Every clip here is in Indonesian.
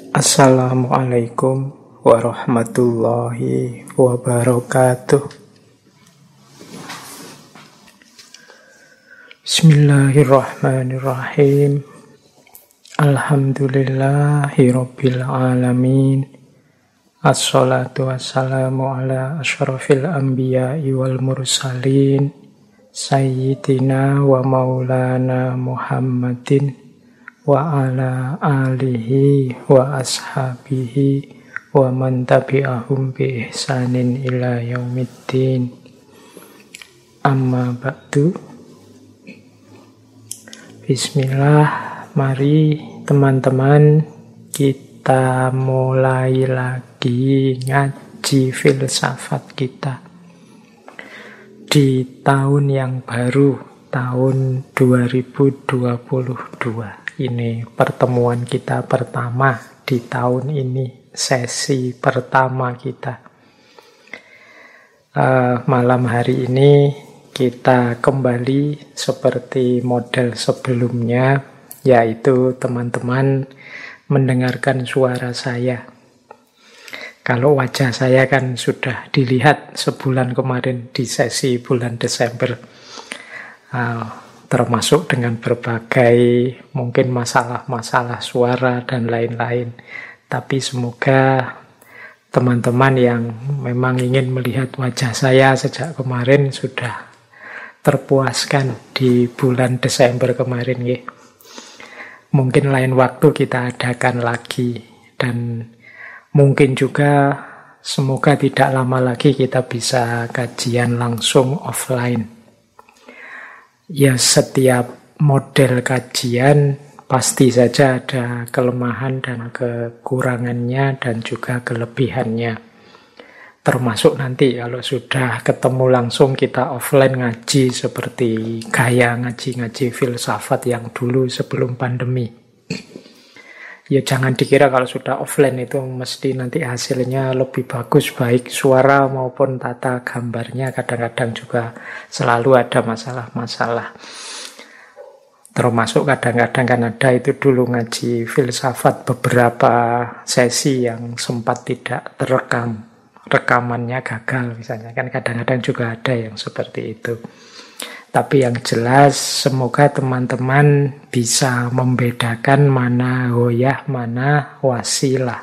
Assalamualaikum warahmatullahi wabarakatuh. Bismillahirrahmanirrahim. Alhamdulillahirabbil alamin. Assalatu wassalamu ala asyrafil anbiya'i wal mursalin sayyidina wa maulana Muhammadin wa ala alihi wa ashabihi wa man tabi'ahum bi ihsanin ila yaumiddin. Amma ba'du. Bismillah, mari teman-teman kita mulai lagi ngaji filsafat kita di tahun yang baru, tahun 2022. Ini pertemuan kita pertama di tahun ini, sesi pertama kita. Malam hari ini kita kembali seperti model sebelumnya, yaitu teman-teman mendengarkan suara saya. Kalau wajah saya kan sudah dilihat sebulan kemarin di sesi bulan Desember. Termasuk dengan berbagai mungkin masalah-masalah suara dan lain-lain. Tapi semoga teman-teman yang memang ingin melihat wajah saya sejak kemarin sudah terpuaskan di bulan Desember kemarin. Ya. Mungkin lain waktu kita adakan lagi. Dan mungkin juga semoga tidak lama lagi kita bisa kajian langsung offline. Ya, setiap model kajian pasti saja ada kelemahan dan kekurangannya dan juga kelebihannya. Termasuk nanti kalau sudah ketemu langsung kita offline ngaji seperti gaya ngaji-ngaji filsafat yang dulu sebelum pandemi. Ya jangan dikira kalau sudah offline itu mesti nanti hasilnya lebih bagus, baik suara maupun tata gambarnya. Kadang-kadang juga selalu ada masalah-masalah. Termasuk kadang-kadang kan ada itu dulu ngaji filsafat beberapa sesi yang sempat tidak terekam. Rekamannya gagal misalnya. Kan kadang-kadang juga ada yang seperti itu. Tapi yang jelas semoga teman-teman bisa membedakan mana ghoyah, mana wasilah.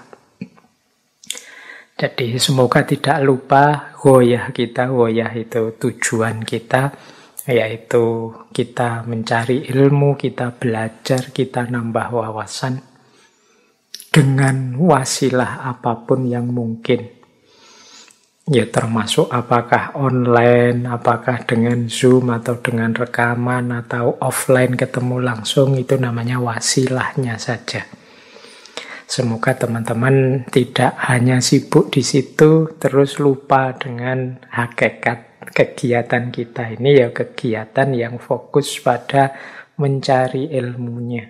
Jadi semoga tidak lupa ghoyah kita, ghoyah itu tujuan kita, yaitu kita mencari ilmu, kita belajar, kita nambah wawasan dengan wasilah apapun yang mungkin. Ya termasuk apakah online, apakah dengan Zoom atau dengan rekaman atau offline ketemu langsung, itu namanya wasilahnya saja. Semoga teman-teman tidak hanya sibuk di situ terus lupa dengan hakikat kegiatan kita ini, ya kegiatan yang fokus pada mencari ilmunya.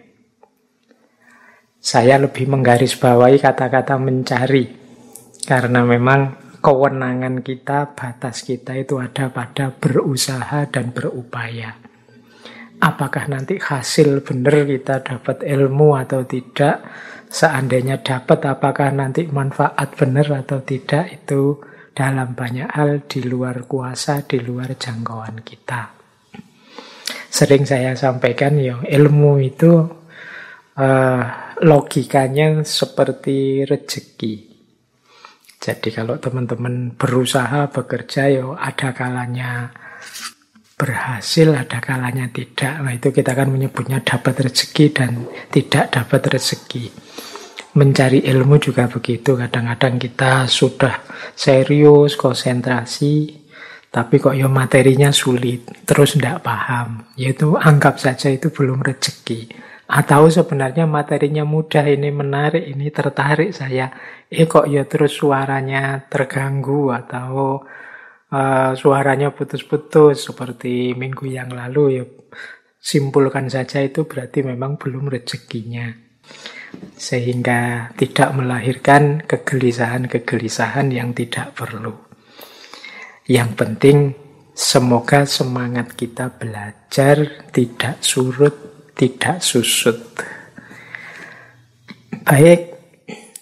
Saya lebih menggarisbawahi kata-kata mencari karena memang kewenangan kita, batas kita itu ada pada berusaha dan berupaya. Apakah nanti hasil benar kita dapat ilmu atau tidak? Seandainya dapat, apakah nanti manfaat benar atau tidak? Itu dalam banyak hal di luar kuasa, di luar jangkauan kita. Sering saya sampaikan, ya, ilmu itu logikanya seperti rezeki. Jadi kalau teman-teman berusaha, bekerja, ya ada kalanya berhasil, ada kalanya tidak. Nah itu kita kan menyebutnya dapat rezeki dan tidak dapat rezeki. Mencari ilmu juga begitu. Kadang-kadang kita sudah serius, konsentrasi, tapi kok ya materinya sulit, terus tidak paham. Yaitu anggap saja itu belum rezeki. Atau sebenarnya materinya mudah, ini menarik, ini tertarik saya. Kok ya terus suaranya terganggu atau suaranya putus-putus seperti minggu yang lalu, ya simpulkan saja itu berarti memang belum rezekinya. Sehingga tidak melahirkan kegelisahan-kegelisahan yang tidak perlu. Yang penting semoga semangat kita belajar tidak surut, tidak susut. Baik,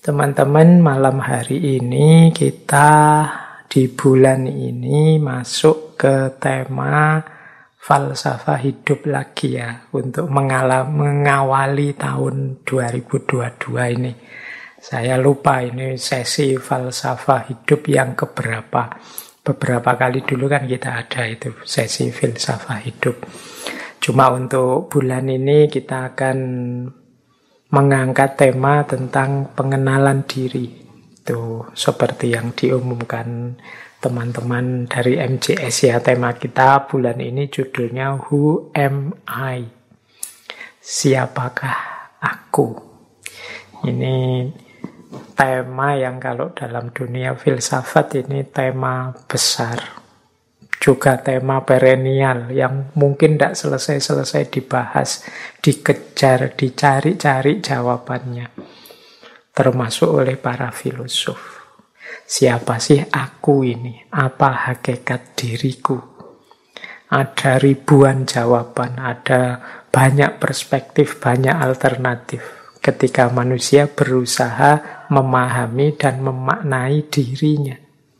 Teman-teman, malam hari ini kita di bulan ini masuk ke tema falsafah hidup lagi ya, untuk mengawali tahun 2022 ini. Saya lupa ini sesi falsafah hidup yang keberapa. Beberapa kali dulu kan kita ada itu sesi filsafah hidup. Cuma untuk bulan ini kita akan mengangkat tema tentang pengenalan diri. Itu seperti yang diumumkan teman-teman dari MJS ya. Tema kita bulan ini judulnya Who Am I? Siapakah aku? Ini tema yang kalau dalam dunia filsafat ini tema besar. Juga tema perennial yang mungkin tidak selesai-selesai dibahas, dikejar, dicari-cari jawabannya. Termasuk oleh para filosof. Siapa sih aku ini? Apa hakikat diriku? Ada ribuan jawaban, ada banyak perspektif, banyak alternatif. Ketika manusia berusaha memahami dan memaknai dirinya.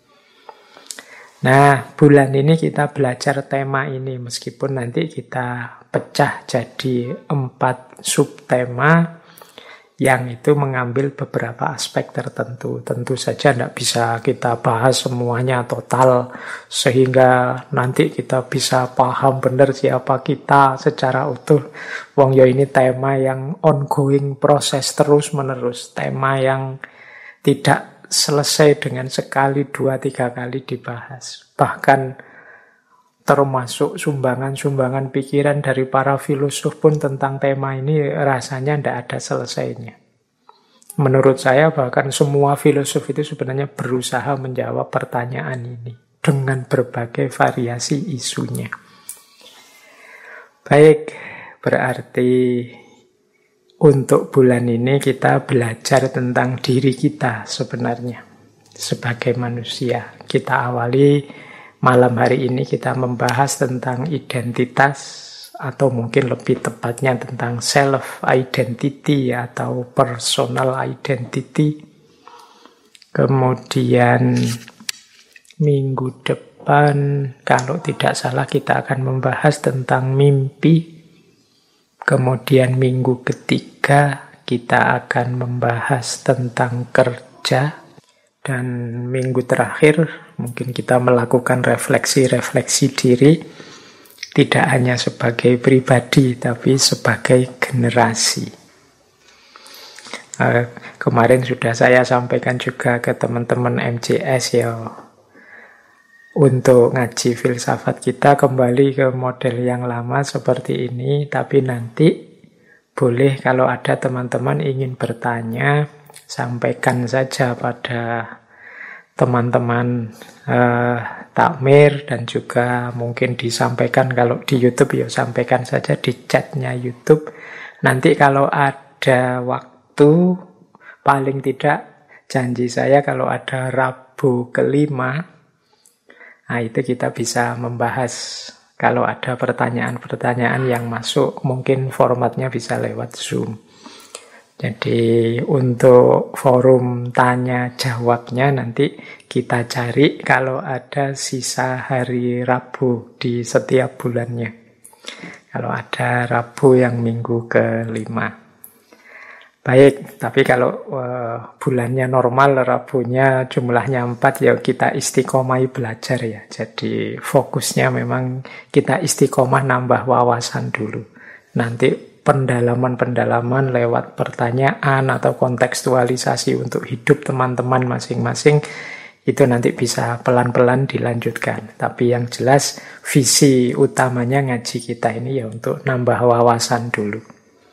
Nah, bulan ini kita belajar tema ini, meskipun nanti kita pecah jadi 4 subtema yang itu mengambil beberapa aspek tertentu. Tentu saja tidak bisa kita bahas semuanya total, sehingga nanti kita bisa paham benar siapa kita secara utuh. Wong yo ini tema yang ongoing, proses terus-menerus, tema yang tidak selesai dengan sekali, 2, 3 kali dibahas. Bahkan termasuk sumbangan-sumbangan pikiran dari para filosof pun tentang tema ini rasanya tidak ada selesainya. Menurut saya bahkan semua filosof itu sebenarnya berusaha menjawab pertanyaan ini dengan berbagai variasi isunya. Baik, berarti untuk bulan ini kita belajar tentang diri kita sebenarnya sebagai manusia. Kita awali malam hari ini kita membahas tentang identitas, atau mungkin lebih tepatnya tentang self-identity atau personal identity. Kemudian minggu depan kalau tidak salah kita akan membahas tentang mimpi. Kemudian minggu ketiga kita akan membahas tentang kerja. Dan minggu terakhir mungkin kita melakukan refleksi-refleksi diri. Tidak hanya sebagai pribadi, tapi sebagai generasi. Kemarin sudah saya sampaikan juga ke teman-teman MJS ya. Untuk ngaji filsafat kita kembali ke model yang lama seperti ini, tapi nanti boleh kalau ada teman-teman ingin bertanya, sampaikan saja pada teman-teman takmir, dan juga mungkin disampaikan kalau di YouTube ya sampaikan saja di chatnya YouTube. Nanti kalau ada waktu, paling tidak janji saya kalau ada Rabu kelima, nah, itu kita bisa membahas kalau ada pertanyaan-pertanyaan yang masuk, mungkin formatnya bisa lewat Zoom. Jadi untuk forum tanya jawabnya nanti kita cari kalau ada sisa hari Rabu di setiap bulannya. Kalau ada Rabu yang minggu kelima. Baik, tapi kalau bulannya normal, Rabunya jumlahnya 4, ya kita istiqomah belajar ya. Jadi fokusnya memang kita istiqomah nambah wawasan dulu. Nanti pendalaman-pendalaman lewat pertanyaan atau kontekstualisasi untuk hidup teman-teman masing-masing, itu nanti bisa pelan-pelan dilanjutkan. Tapi yang jelas visi utamanya ngaji kita ini ya untuk nambah wawasan dulu.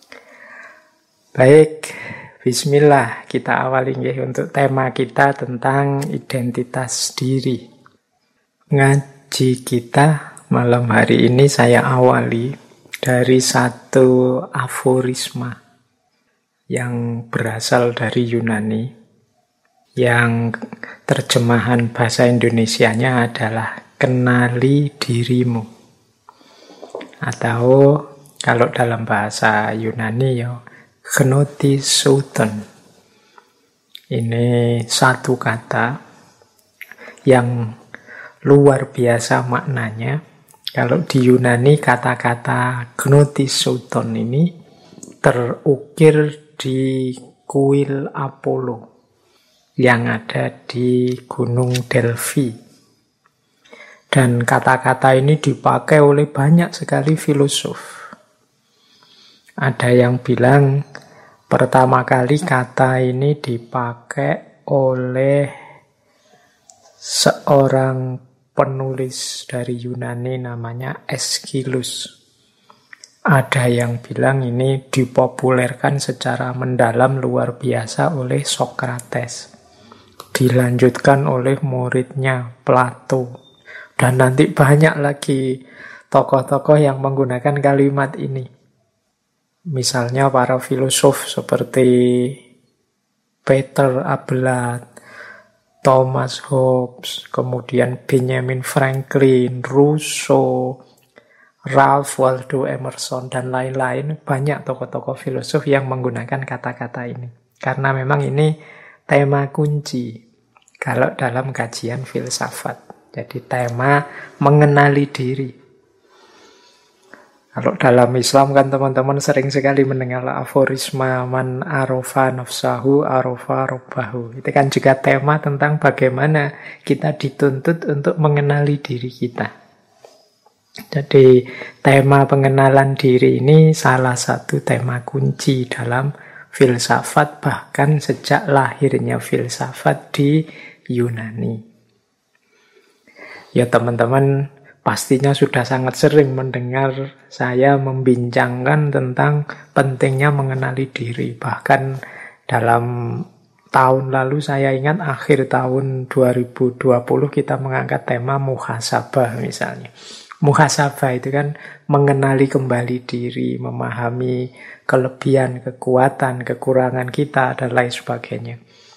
Baik, bismillah, kita awali untuk tema kita tentang identitas diri. Ngaji kita malam hari ini saya awali dari satu aforisma yang berasal dari Yunani, yang terjemahan bahasa Indonesianya adalah kenali dirimu. Atau kalau dalam bahasa Yunani ya Gnoti Souton. Ini satu kata yang luar biasa maknanya. Kalau di Yunani kata-kata gnotisouton ini terukir di kuil Apollo yang ada di Gunung Delphi. Dan kata-kata ini dipakai oleh banyak sekali filosof. Ada yang bilang pertama kali kata ini dipakai oleh seorang penulis dari Yunani namanya Aeschylus. Ada yang bilang ini dipopulerkan secara mendalam luar biasa oleh Socrates. Dilanjutkan oleh muridnya Plato. Dan nanti banyak lagi tokoh-tokoh yang menggunakan kalimat ini. Misalnya para filosof seperti Peter Abelard, Thomas Hobbes, kemudian Benjamin Franklin, Rousseau, Ralph Waldo Emerson, dan lain-lain. Banyak tokoh-tokoh filosof yang menggunakan kata-kata ini. Karena memang ini tema kunci kalau dalam kajian filsafat. Jadi tema mengenali diri. Kalau dalam Islam kan teman-teman sering sekali mendengar aforisma man arofa nafsahu arofa robbahu. Itu kan juga tema tentang bagaimana kita dituntut untuk mengenali diri kita. Jadi tema pengenalan diri ini salah satu tema kunci dalam filsafat, bahkan sejak lahirnya filsafat di Yunani. Ya teman-teman pastinya sudah sangat sering mendengar saya membincangkan tentang pentingnya mengenali diri. Bahkan dalam tahun lalu saya ingat akhir tahun 2020 kita mengangkat tema muhasabah misalnya. Muhasabah itu kan mengenali kembali diri, memahami kelebihan, kekuatan, kekurangan kita, dan lain sebagainya.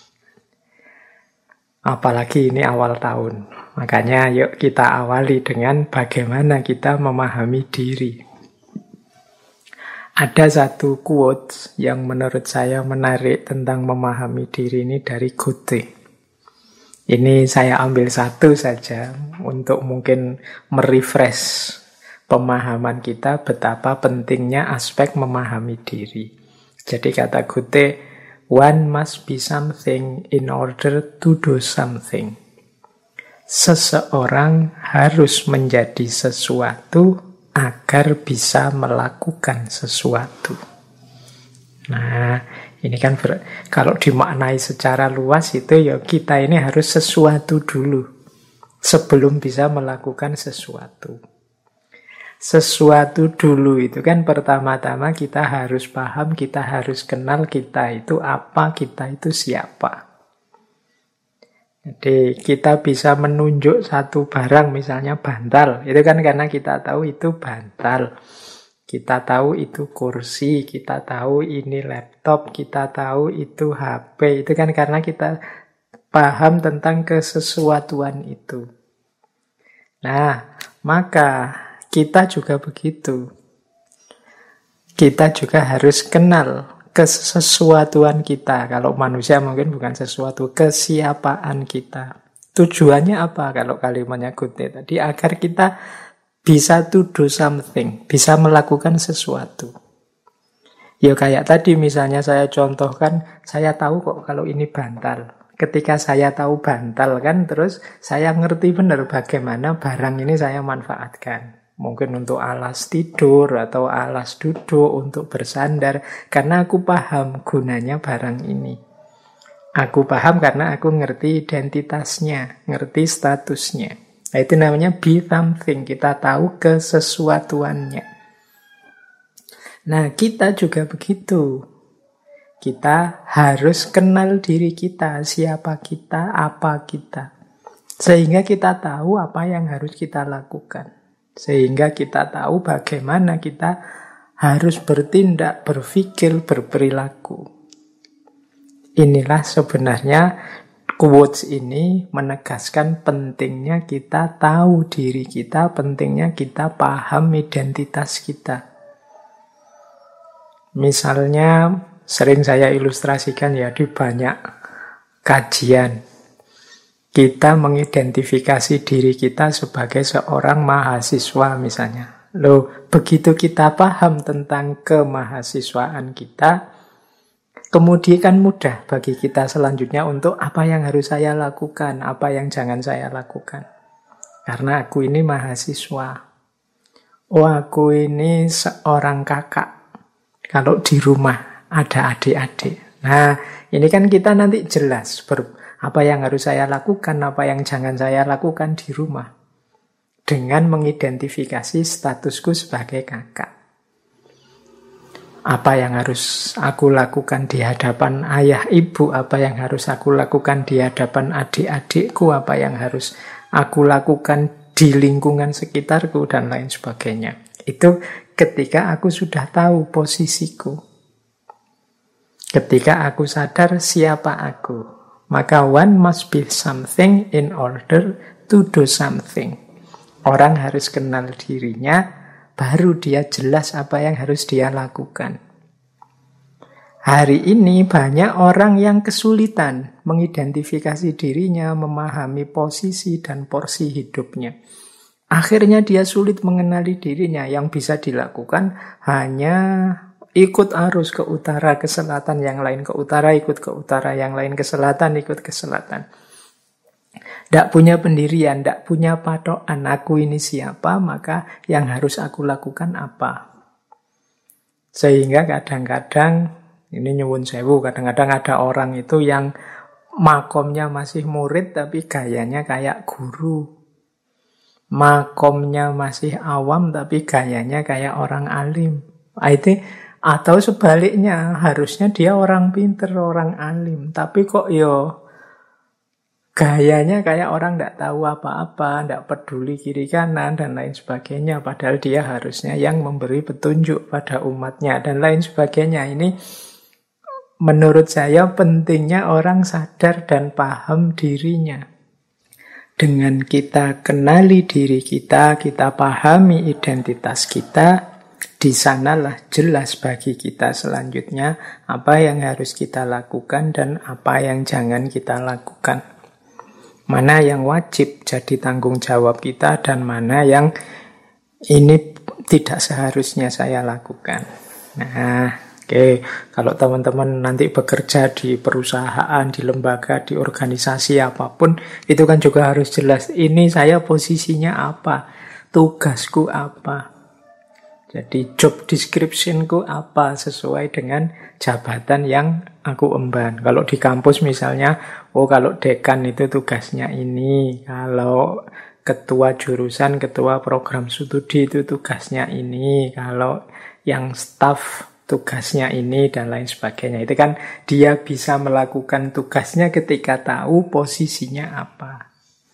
Apalagi ini awal tahun. Makanya yuk kita awali dengan bagaimana kita memahami diri. Ada satu quote yang menurut saya menarik tentang memahami diri ini dari Goethe. Ini saya ambil satu saja untuk mungkin merefresh pemahaman kita betapa pentingnya aspek memahami diri. Jadi kata Goethe, one must be something in order to do something. Seseorang harus menjadi sesuatu agar bisa melakukan sesuatu. Nah, ini kan kalau dimaknai secara luas itu ya kita ini harus sesuatu dulu sebelum bisa melakukan sesuatu. Sesuatu dulu itu kan pertama-tama kita harus paham, kita harus kenal kita itu apa, kita itu siapa. Jadi kita bisa menunjuk satu barang misalnya bantal, itu kan karena kita tahu itu bantal. Kita tahu itu kursi, kita tahu ini laptop, kita tahu itu HP. Itu kan karena kita paham tentang kesesuatuan itu. Nah, maka kita juga begitu. Kita juga harus kenal kesesuatuan kita. Kalau manusia mungkin bukan sesuatu, kesiapaan kita. Tujuannya apa kalau kalimatnya Goethe tadi? Agar kita bisa to do something, bisa melakukan sesuatu. Ya kayak tadi misalnya saya contohkan, saya tahu kok kalau ini bantal. Ketika saya tahu bantal kan, terus saya ngerti benar bagaimana barang ini saya manfaatkan. Mungkin untuk alas tidur atau alas duduk, untuk bersandar. Karena aku paham gunanya barang ini. Aku paham karena aku ngerti identitasnya, ngerti statusnya. Nah, itu namanya be something. Kita tahu kesesuatuannya. Nah, kita juga begitu. Kita harus kenal diri kita, siapa kita, apa kita. Sehingga kita tahu apa yang harus kita lakukan. Sehingga kita tahu bagaimana kita harus bertindak, berpikir, berperilaku. Inilah sebenarnya quotes ini menegaskan pentingnya kita tahu diri kita, pentingnya kita paham identitas kita. Misalnya sering saya ilustrasikan ya di banyak kajian. Kita mengidentifikasi diri kita sebagai seorang mahasiswa misalnya. Loh, begitu kita paham tentang kemahasiswaan kita, kemudian kan mudah bagi kita selanjutnya untuk apa yang harus saya lakukan, apa yang jangan saya lakukan. Karena aku ini mahasiswa. Oh, aku ini seorang kakak. Kalau di rumah ada adik-adik. Nah, ini kan kita nanti jelas apa yang harus saya lakukan, apa yang jangan saya lakukan di rumah. Dengan mengidentifikasi statusku sebagai kakak. Apa yang harus aku lakukan di hadapan ayah ibu, apa yang harus aku lakukan di hadapan adik-adikku, apa yang harus aku lakukan di lingkungan sekitarku, dan lain sebagainya. Itu ketika aku sudah tahu posisiku. Ketika aku sadar siapa aku. Maka one must be something in order to do something. Orang harus kenal dirinya, baru dia jelas apa yang harus dia lakukan. Hari ini banyak orang yang kesulitan mengidentifikasi dirinya, memahami posisi dan porsi hidupnya. Akhirnya dia sulit mengenali dirinya. Yang bisa dilakukan hanya ikut arus ke utara, ke selatan, yang lain ke utara, ikut ke utara, yang lain ke selatan, ikut ke selatan. Tidak punya pendirian, tidak punya patokan, aku ini siapa, maka yang harus aku lakukan apa. Sehingga kadang-kadang, ini nyuwun sewu, kadang-kadang ada orang itu yang makomnya masih murid, tapi gayanya kayak guru. Makomnya masih awam, tapi gayanya kayak orang alim. Itu. Atau sebaliknya, harusnya dia orang pinter, orang alim. Tapi kok gayanya kayak orang tidak tahu apa-apa, tidak peduli kiri kanan, dan lain sebagainya. Padahal dia harusnya yang memberi petunjuk pada umatnya, dan lain sebagainya. Ini menurut saya pentingnya orang sadar dan paham dirinya. Dengan kita kenali diri kita, kita pahami identitas kita, di sanalah jelas bagi kita selanjutnya apa yang harus kita lakukan dan apa yang jangan kita lakukan. Mana yang wajib jadi tanggung jawab kita dan mana yang ini tidak seharusnya saya lakukan. Nah, oke. Kalau teman-teman nanti bekerja di perusahaan, di lembaga, di organisasi apapun, itu kan juga harus jelas. Ini saya posisinya apa, tugasku apa. Jadi job description-ku apa sesuai dengan jabatan yang aku emban. Kalau di kampus misalnya, kalau dekan itu tugasnya ini. Kalau ketua jurusan, ketua program studi itu tugasnya ini. Kalau yang staff tugasnya ini dan lain sebagainya. Itu kan dia bisa melakukan tugasnya ketika tahu posisinya apa.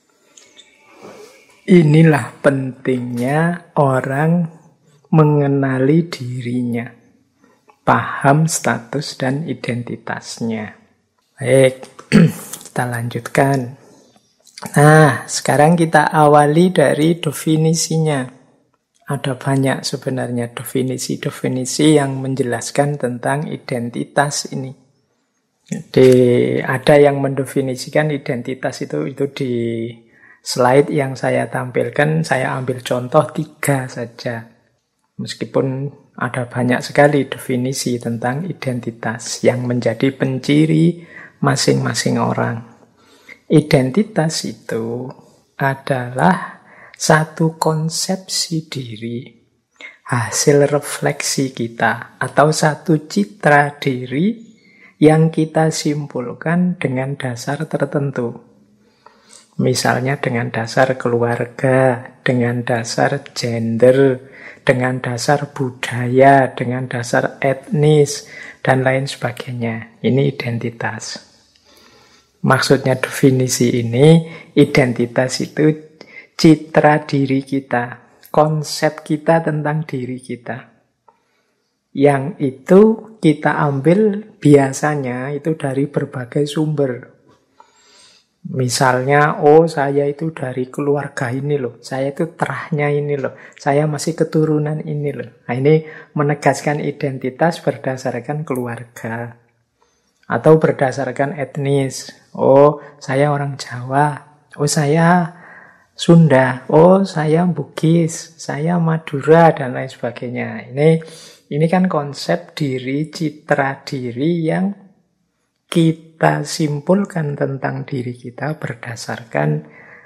Inilah pentingnya orang mengenali dirinya, paham status dan identitasnya. Baik, kita lanjutkan. Nah, sekarang kita awali dari definisinya. Ada banyak sebenarnya definisi-definisi yang menjelaskan tentang identitas ini. Jadi ada yang mendefinisikan identitas itu di slide yang saya tampilkan, saya ambil contoh 3 saja. Meskipun ada banyak sekali definisi tentang identitas yang menjadi penciri masing-masing orang. Identitas itu adalah satu konsepsi diri, hasil refleksi kita, atau satu citra diri yang kita simpulkan dengan dasar tertentu. Misalnya dengan dasar keluarga, dengan dasar gender, dengan dasar budaya, dengan dasar etnis, dan lain sebagainya. Ini identitas. Maksudnya definisi ini, identitas itu citra diri kita, konsep kita tentang diri kita. Yang itu kita ambil biasanya itu dari berbagai sumber. Misalnya, saya itu dari keluarga ini loh, saya itu terahnya ini loh, saya masih keturunan ini loh. Nah, ini menegaskan identitas berdasarkan keluarga. Atau berdasarkan etnis. Oh, saya orang Jawa. Oh, saya Sunda. Oh, saya Bugis. Saya Madura dan lain sebagainya. Ini kan konsep diri, citra diri yang kita simpulkan tentang diri kita berdasarkan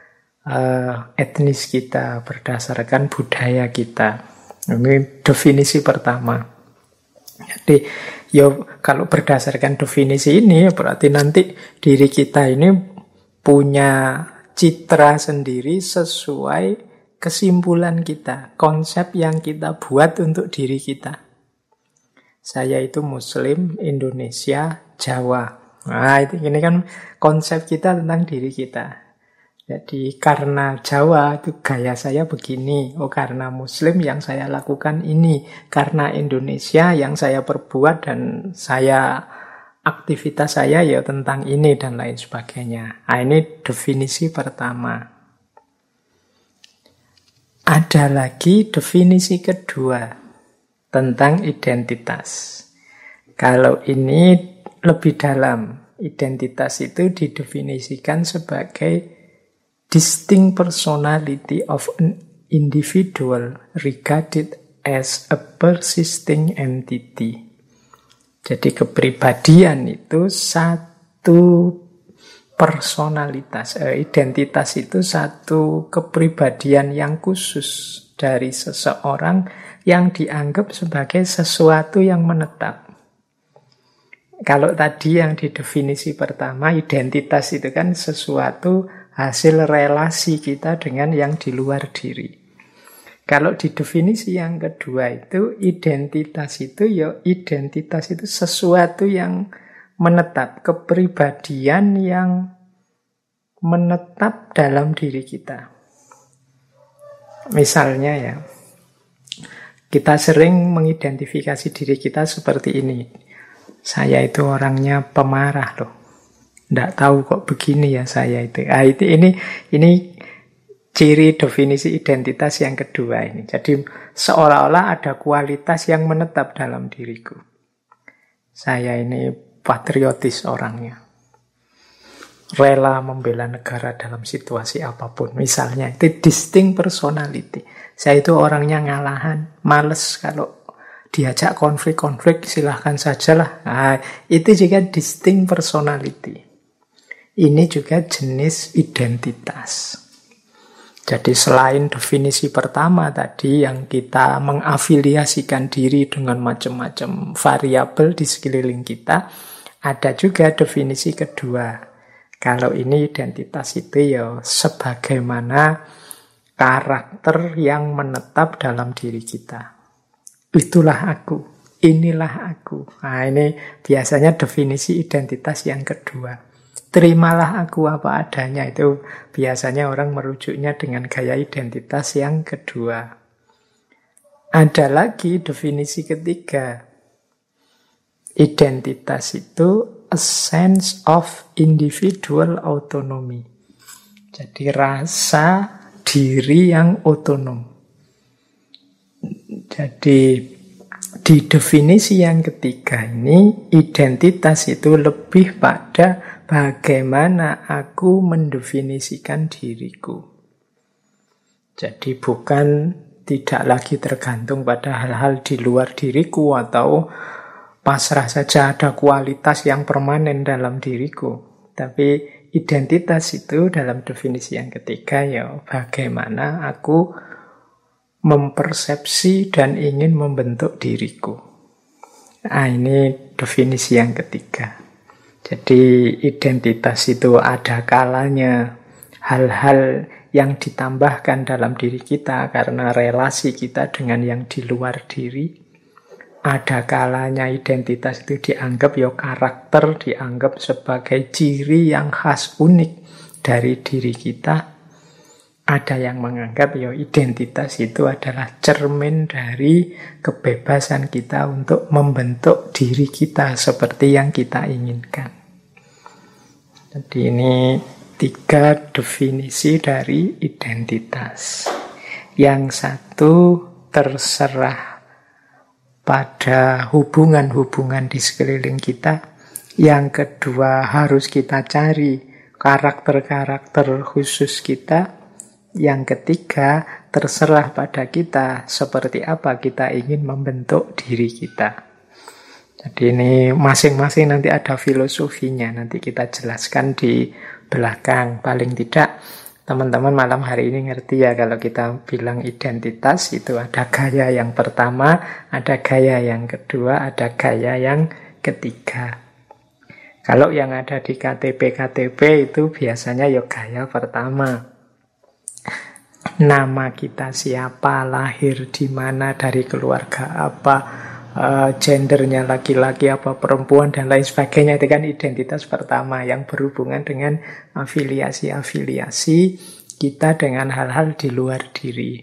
etnis kita, berdasarkan budaya kita. Ini definisi pertama. Jadi, kalau berdasarkan definisi ini, berarti nanti diri kita ini punya citra sendiri sesuai kesimpulan kita, konsep yang kita buat untuk diri kita. Saya itu Muslim, Indonesia, Jawa. Nah, ini kan konsep kita tentang diri kita. Jadi karena Jawa itu gaya saya begini. Oh, karena Muslim yang saya lakukan ini. Karena Indonesia yang saya perbuat dan aktivitas saya ya tentang ini dan lain sebagainya. Nah, ini definisi pertama. Ada lagi definisi kedua tentang identitas. Kalau ini lebih dalam. Identitas itu didefinisikan sebagai distinct personality of an individual regarded as a persisting entity. Jadi kepribadian itu satu personalitas, identitas itu satu kepribadian yang khusus dari seseorang yang dianggap sebagai sesuatu yang menetap. Kalau tadi yang di definisi pertama, identitas itu kan sesuatu hasil relasi kita dengan yang di luar diri. Kalau di definisi yang kedua itu, identitas itu sesuatu yang menetap, kepribadian yang menetap dalam diri kita. Misalnya ya, kita sering mengidentifikasi diri kita seperti ini. Saya itu orangnya pemarah loh. Nggak tahu kok begini ya saya itu. Ini ciri definisi identitas yang kedua ini. Jadi seolah-olah ada kualitas yang menetap dalam diriku. Saya ini patriotis orangnya. Rela membela negara dalam situasi apapun. Misalnya, itu distinct personality. Saya itu orangnya ngalahan, males kalau diajak konflik-konflik, silahkan sajalah. Nah, itu juga distinct personality. Ini juga jenis identitas. Jadi selain definisi pertama tadi yang kita mengafiliasikan diri dengan macam-macam variabel di sekeliling kita, ada juga definisi kedua. Kalau ini identitas itu ya sebagaimana karakter yang menetap dalam diri kita. Itulah aku, inilah aku. Nah, ini biasanya definisi identitas yang kedua. Terimalah aku apa adanya, itu biasanya orang merujuknya dengan gaya identitas yang kedua. Ada lagi definisi ketiga. Identitas itu a sense of individual autonomy. Jadi rasa diri yang otonom. Jadi di definisi yang ketiga ini, identitas itu lebih pada bagaimana aku mendefinisikan diriku. Jadi bukan tidak lagi tergantung pada hal-hal di luar diriku atau pasrah saja ada kualitas yang permanen dalam diriku. Tapi identitas itu dalam definisi yang ketiga ya bagaimana aku mempersepsi dan ingin membentuk diriku. Nah, ini definisi yang ketiga. Jadi identitas itu ada kalanya hal-hal yang ditambahkan dalam diri kita karena relasi kita dengan yang di luar diri. Ada kalanya identitas itu dianggap ya karakter, dianggap sebagai ciri yang khas unik dari diri kita. Ada yang menganggap ya identitas itu adalah cermin dari kebebasan kita untuk membentuk diri kita seperti yang kita inginkan. Jadi ini 3 definisi dari identitas. Yang satu terserah pada hubungan-hubungan di sekeliling kita. Yang kedua, harus kita cari karakter-karakter khusus kita. Yang ketiga, terserah pada kita seperti apa kita ingin membentuk diri kita. Jadi ini masing-masing nanti ada filosofinya, nanti kita jelaskan di belakang. Paling tidak teman-teman malam hari ini ngerti ya, kalau kita bilang identitas itu ada gaya yang pertama, ada gaya yang kedua, ada gaya yang ketiga. Kalau yang ada di KTP itu biasanya ya gaya pertama. Nama kita siapa, lahir di mana, dari keluarga apa, gendernya laki-laki apa perempuan, dan lain sebagainya. Itu kan identitas pertama yang berhubungan dengan afiliasi-afiliasi kita dengan hal-hal di luar diri.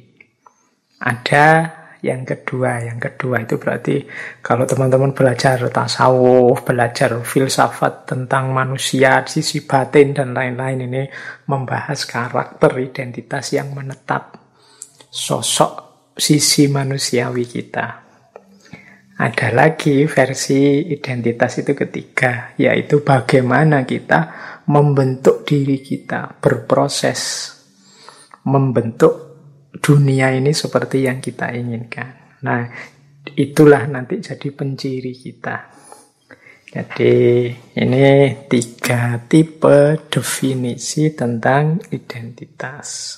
Ada yang kedua itu berarti kalau teman-teman belajar tasawuf, belajar filsafat tentang manusia, sisi batin dan lain-lain, ini membahas karakter identitas yang menetap, sosok sisi manusiawi kita. Ada lagi versi identitas itu ketiga, yaitu bagaimana kita membentuk diri kita, berproses membentuk dunia ini seperti yang kita inginkan. Nah, itulah nanti jadi penciri kita. Jadi ini 3 tipe definisi tentang identitas.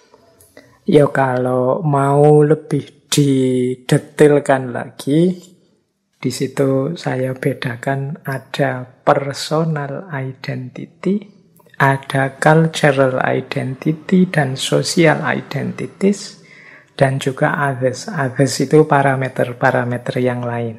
Ya kalau mau lebih didetailkan lagi, di situ saya bedakan ada personal identity, ada cultural identity dan social identities, dan juga others. Others itu parameter-parameter yang lain.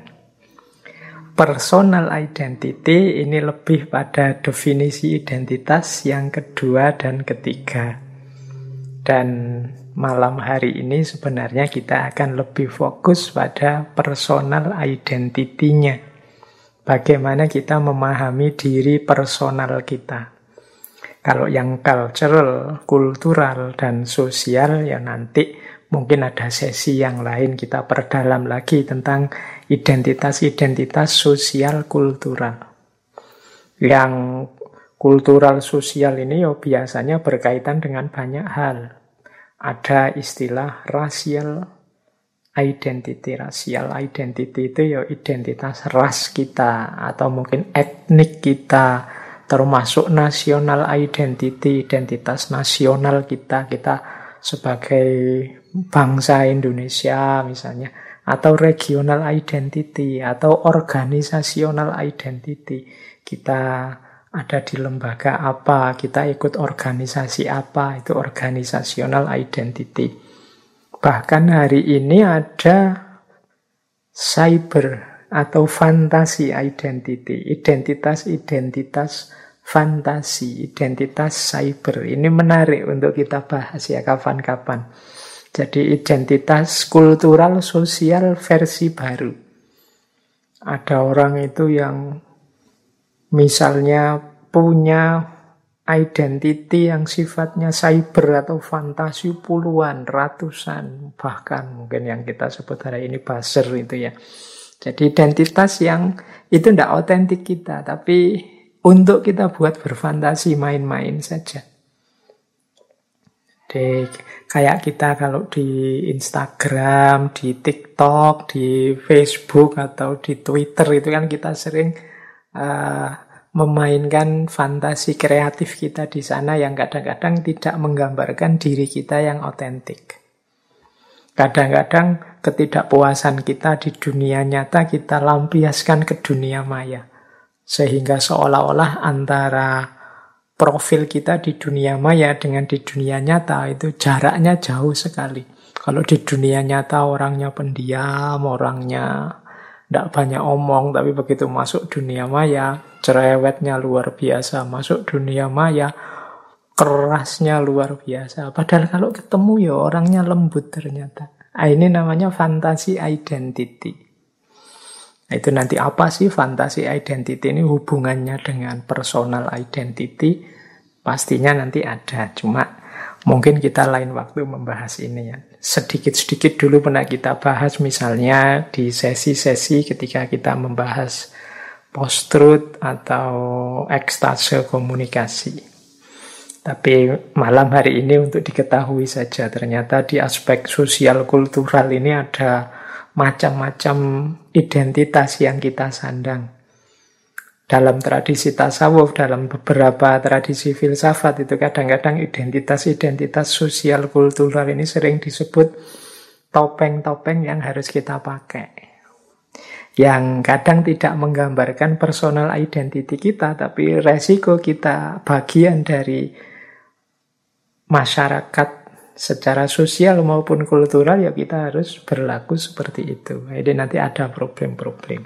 Personal identity ini lebih pada definisi identitas yang kedua dan ketiga. Dan malam hari ini sebenarnya kita akan lebih fokus pada personal identity-nya. Bagaimana kita memahami diri personal kita. Kalau yang cultural, kultural, dan sosial, ya nanti mungkin ada sesi yang lain kita perdalam lagi tentang identitas-identitas sosial kultural. Yang kultural sosial ini ya biasanya berkaitan dengan banyak hal. Ada istilah racial identity. Racial identity itu ya identitas ras kita atau mungkin etnik kita, termasuk national identity, identitas nasional kita sebagai bangsa Indonesia misalnya, atau regional identity, atau organisasional identity. Kita ada di lembaga apa, kita ikut organisasi apa, itu organisasional identity. Bahkan hari ini ada cyber atau fantasi identity, identitas fantasi, identitas cyber. Ini menarik untuk kita bahas ya kapan-kapan. Jadi identitas kultural sosial versi baru. Ada orang itu yang misalnya punya identity yang sifatnya cyber atau fantasi puluhan, ratusan, bahkan mungkin yang kita sebut hari ini buzzer itu ya. Jadi identitas yang itu tidak otentik kita, tapi untuk kita buat berfantasi, main-main saja. Jadi kayak kita kalau di Instagram, di TikTok, di Facebook, atau di Twitter itu kan kita sering memainkan fantasi kreatif kita di sana yang kadang-kadang tidak menggambarkan diri kita yang otentik. Kadang-kadang ketidakpuasan kita di dunia nyata kita lampiaskan ke dunia maya. Sehingga seolah-olah antara profil kita di dunia maya dengan di dunia nyata itu jaraknya jauh sekali. Kalau di dunia nyata orangnya pendiam, orangnya tidak banyak omong, tapi begitu masuk dunia maya, cerewetnya luar biasa. Masuk dunia maya, kerasnya luar biasa. Padahal kalau ketemu ya orangnya lembut ternyata. Ini namanya fantasi identity. Itu nanti apa sih fantasi identity ini hubungannya dengan personal identity? Pastinya nanti ada. Cuma mungkin kita lain waktu membahas ini ya. Sedikit-sedikit dulu pernah kita bahas misalnya di sesi-sesi ketika kita membahas post-truth atau ekstase komunikasi. Tapi malam hari ini untuk diketahui saja, ternyata di aspek sosial kultural ini ada macam-macam identitas yang kita sandang. Dalam tradisi tasawuf, dalam beberapa tradisi filsafat itu kadang-kadang identitas-identitas sosial kultural ini sering disebut topeng-topeng yang harus kita pakai. Yang kadang tidak menggambarkan personal identity kita, tapi resiko kita bagian dari masyarakat secara sosial maupun kultural, ya kita harus berlaku seperti itu. Jadi nanti ada problem-problem.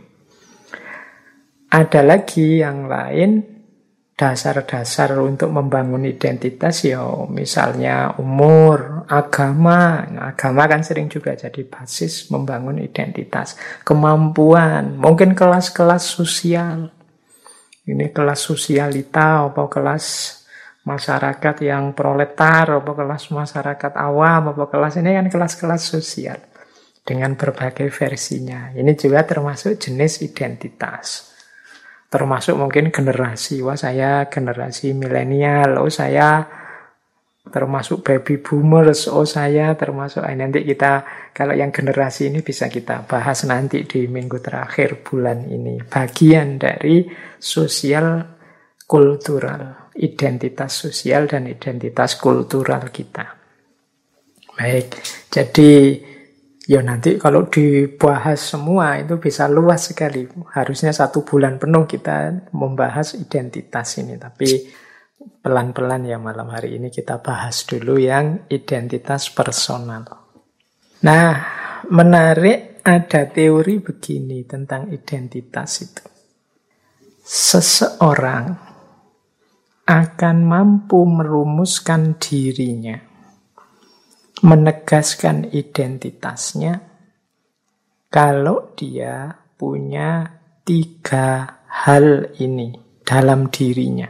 Ada lagi yang lain, dasar-dasar untuk membangun identitas, ya misalnya umur, agama. Nah, agama kan sering juga jadi basis membangun identitas. Kemampuan, mungkin kelas-kelas sosial. Ini kelas sosialita, apa kelas masyarakat yang proletar, apa kelas masyarakat awam, apa kelas ini kan kelas-kelas sosial. Dengan berbagai versinya. Ini juga termasuk jenis identitas. Termasuk mungkin generasi, wah saya generasi milenial, oh saya termasuk baby boomers, oh saya termasuk, nanti kita, kalau yang generasi ini bisa kita bahas nanti di minggu terakhir bulan ini. Bagian dari sosial kultural, identitas sosial dan identitas kultural kita. Baik, jadi ya nanti kalau dibahas semua itu bisa luas sekali. Harusnya 1 bulan penuh kita membahas identitas ini. Tapi pelan-pelan ya malam hari ini kita bahas dulu yang identitas personal. Nah, menarik ada teori begini tentang identitas itu. Seseorang akan mampu merumuskan dirinya, menegaskan identitasnya kalau dia punya 3 hal ini dalam dirinya.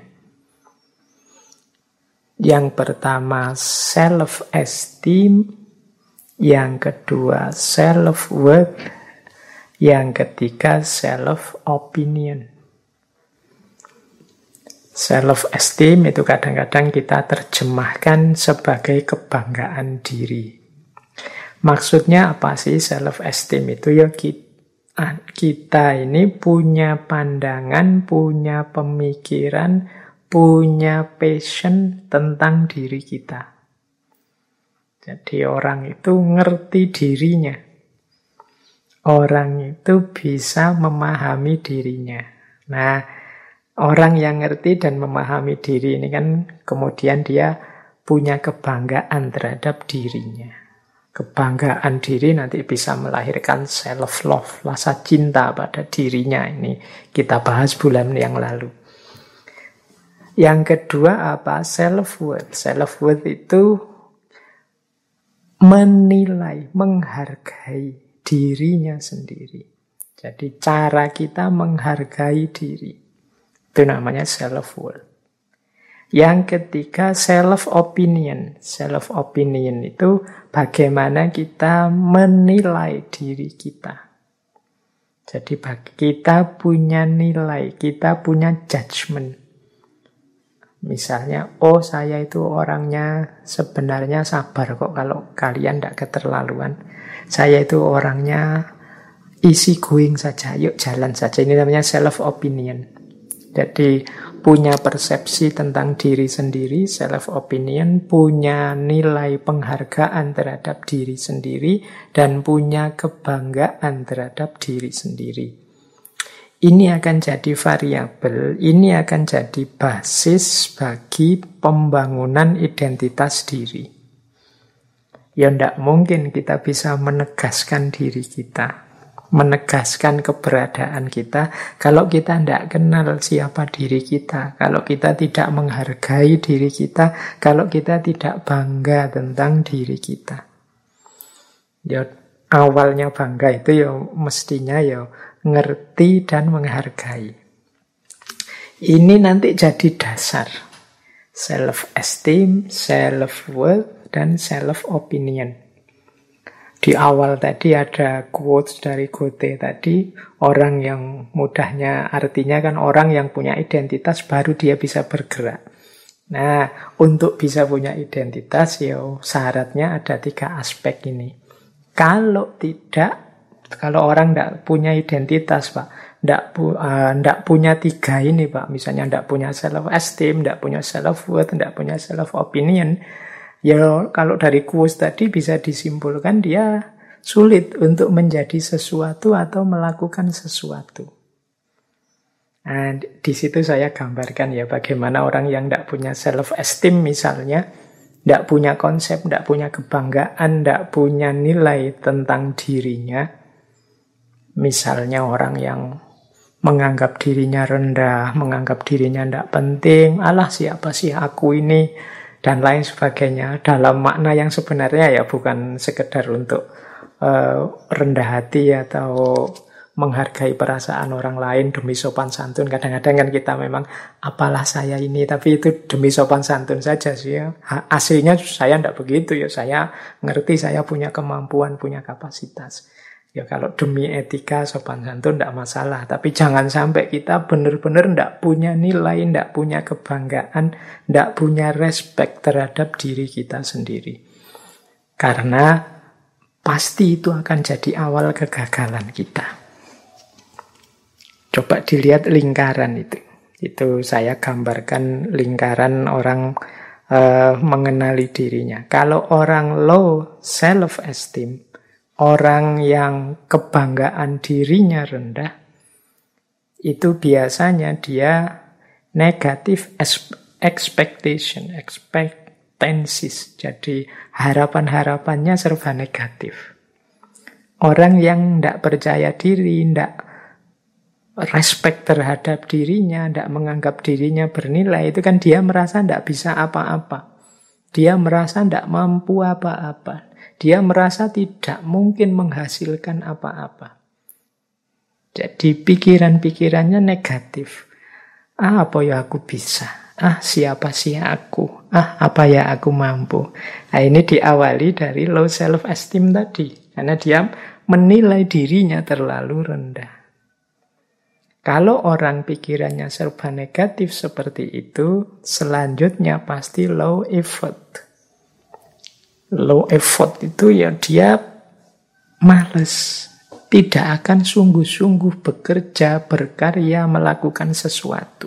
Yang pertama self-esteem, yang kedua self-worth, yang ketiga self-opinion. Self-esteem itu kadang-kadang kita terjemahkan sebagai kebanggaan diri. Maksudnya apa sih self-esteem itu? Ya kita ini punya pandangan, punya pemikiran, punya passion tentang diri kita. Jadi orang itu ngerti dirinya. Orang itu bisa memahami dirinya. Nah, orang yang ngerti dan memahami diri ini kan kemudian dia punya kebanggaan terhadap dirinya. Kebanggaan diri nanti bisa melahirkan self-love, rasa cinta pada dirinya. Ini kita bahas bulan yang lalu. Yang kedua apa? Self-worth. Self-worth itu menilai, menghargai dirinya sendiri. Jadi cara kita menghargai diri. Itu namanya self-worth. Yang ketiga, self-opinion. Self-opinion itu bagaimana kita menilai diri kita. Jadi kita punya nilai, kita punya judgment. Misalnya, oh saya itu orangnya sebenarnya sabar kok kalau kalian tidak keterlaluan. Saya itu orangnya easy going saja, yuk jalan saja. Ini namanya self-opinion. Jadi punya persepsi tentang diri sendiri, self-opinion, punya nilai penghargaan terhadap diri sendiri, dan punya kebanggaan terhadap diri sendiri. Ini akan jadi variabel, ini akan jadi basis bagi pembangunan identitas diri. Ya tidak mungkin kita bisa menegaskan diri kita, menegaskan keberadaan kita kalau kita tidak kenal siapa diri kita, kalau kita tidak menghargai diri kita, kalau kita tidak bangga tentang diri kita. Ya awalnya bangga itu ya mestinya ya ngerti dan menghargai. Ini nanti jadi dasar self-esteem, self-worth, dan self-opinion. Di awal tadi ada quotes dari Goethe tadi, orang yang mudahnya artinya kan orang yang punya identitas baru dia bisa bergerak. Nah, untuk bisa punya identitas ya syaratnya ada 3 aspek ini. Kalau tidak, kalau orang tidak punya identitas, Pak, tidak punya 3 ini, Pak, misalnya tidak punya self-esteem, tidak punya self-worth, tidak punya self-opinion, ya kalau dari quotes tadi bisa disimpulkan dia sulit untuk menjadi sesuatu atau melakukan sesuatu. Nah, di situ saya gambarkan ya bagaimana orang yang tidak punya self-esteem misalnya, tidak punya konsep, tidak punya kebanggaan, tidak punya nilai tentang dirinya. Misalnya orang yang menganggap dirinya rendah, menganggap dirinya tidak penting, alah siapa sih aku ini, dan lain sebagainya, dalam makna yang sebenarnya ya bukan sekedar untuk rendah hati atau menghargai perasaan orang lain demi sopan santun. Kadang-kadang kan kita memang apalah saya ini, tapi itu demi sopan santun saja sih ya. Aslinya saya tidak begitu ya, saya ngerti saya punya kemampuan, punya kapasitas. Ya kalau demi etika sopan santun tidak masalah, tapi jangan sampai kita benar-benar tidak punya nilai, tidak punya kebanggaan, tidak punya respect terhadap diri kita sendiri. Karena pasti itu akan jadi awal kegagalan kita. Coba dilihat lingkaran itu. Itu saya gambarkan lingkaran orang mengenali dirinya. Kalau orang low self-esteem, orang yang kebanggaan dirinya rendah, itu biasanya dia negative expectancies. Jadi harapan-harapannya serba negatif. Orang yang tidak percaya diri, tidak respect terhadap dirinya, tidak menganggap dirinya bernilai, itu kan dia merasa tidak bisa apa-apa. Dia merasa tidak mampu apa-apa. Dia merasa tidak mungkin menghasilkan apa-apa. Jadi pikiran-pikirannya negatif. Apa ya aku bisa? Siapa sih aku? Apa ya aku mampu? Nah, ini diawali dari low self-esteem tadi. Karena dia menilai dirinya terlalu rendah. Kalau orang pikirannya serba negatif seperti itu, selanjutnya pasti low effort. Low effort itu ya dia malas, tidak akan sungguh-sungguh bekerja, berkarya, melakukan sesuatu.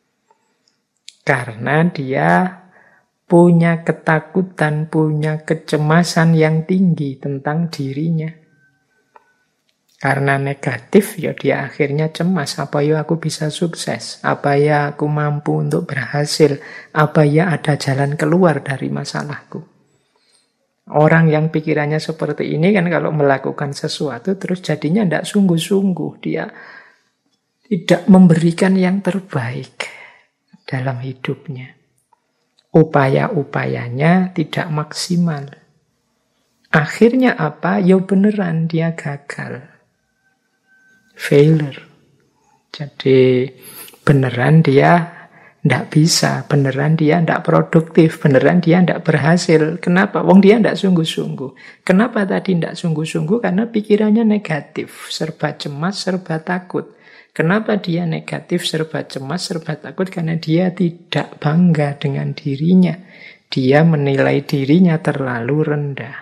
Karena dia punya ketakutan, punya kecemasan yang tinggi tentang dirinya. Karena negatif, ya dia akhirnya cemas. Apa ya aku bisa sukses? Apa ya aku mampu untuk berhasil? Apa ya ada jalan keluar dari masalahku? Orang yang pikirannya seperti ini kan kalau melakukan sesuatu terus jadinya tidak sungguh-sungguh. Dia tidak memberikan yang terbaik dalam hidupnya. Upaya-upayanya tidak maksimal. Akhirnya apa? Ya beneran dia gagal. Failure. Jadi beneran dia tidak bisa, beneran dia tidak produktif, beneran dia tidak berhasil. Kenapa? Wong dia tidak sungguh-sungguh. Kenapa tadi tidak sungguh-sungguh? Karena pikirannya negatif, serba cemas, serba takut. Kenapa dia negatif, serba cemas, serba takut? Karena dia tidak bangga dengan dirinya. Dia menilai dirinya terlalu rendah.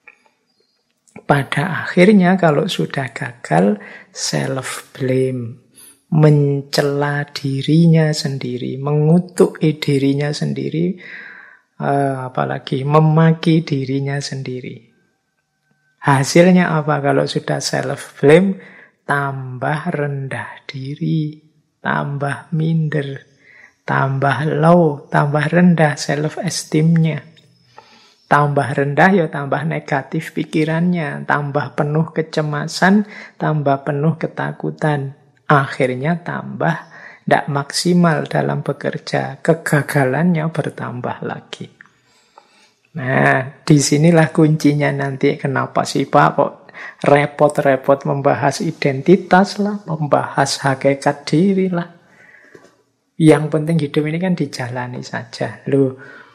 Pada akhirnya kalau sudah gagal, self-blame. Mencela dirinya sendiri, mengutuk dirinya sendiri, apalagi memaki dirinya sendiri. Hasilnya apa kalau sudah self-blame? Tambah rendah diri, tambah minder, tambah low, tambah rendah self-esteem-nya. Tambah rendah ya tambah negatif pikirannya, tambah penuh kecemasan, tambah penuh ketakutan. Akhirnya tambah tidak maksimal dalam bekerja, kegagalannya bertambah lagi. Nah, disinilah kuncinya nanti. Kenapa sih Pak kok repot-repot membahas identitas lah, membahas hakikat diri lah. Yang penting hidup ini kan dijalani saja. Loh,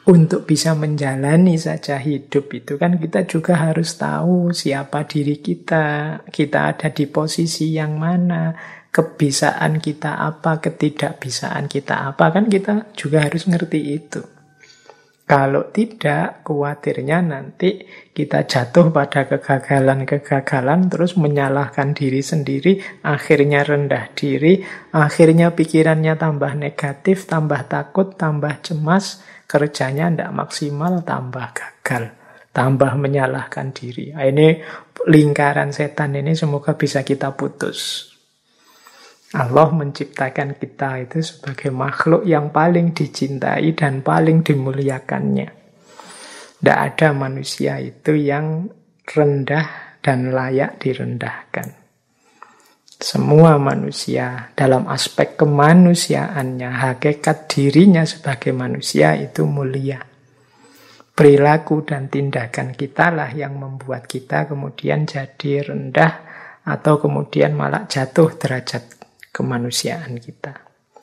untuk bisa menjalani saja hidup itu kan kita juga harus tahu siapa diri kita ada di posisi yang mana, kebisaan kita apa, ketidakbisaan kita apa, kan kita juga harus ngerti itu. Kalau tidak, khawatirnya nanti kita jatuh pada kegagalan-kegagalan, terus menyalahkan diri sendiri, akhirnya rendah diri, akhirnya pikirannya tambah negatif, tambah takut, tambah cemas, kerjanya tidak maksimal, tambah gagal, tambah menyalahkan diri. Ini lingkaran setan ini semoga bisa kita putus. Allah menciptakan kita itu sebagai makhluk yang paling dicintai dan paling dimuliakannya. Tidak ada manusia itu yang rendah dan layak direndahkan. Semua manusia dalam aspek kemanusiaannya, hakikat dirinya sebagai manusia itu mulia. Perilaku dan tindakan kitalah yang membuat kita kemudian jadi rendah atau kemudian malah jatuh derajat kemanusiaan kita.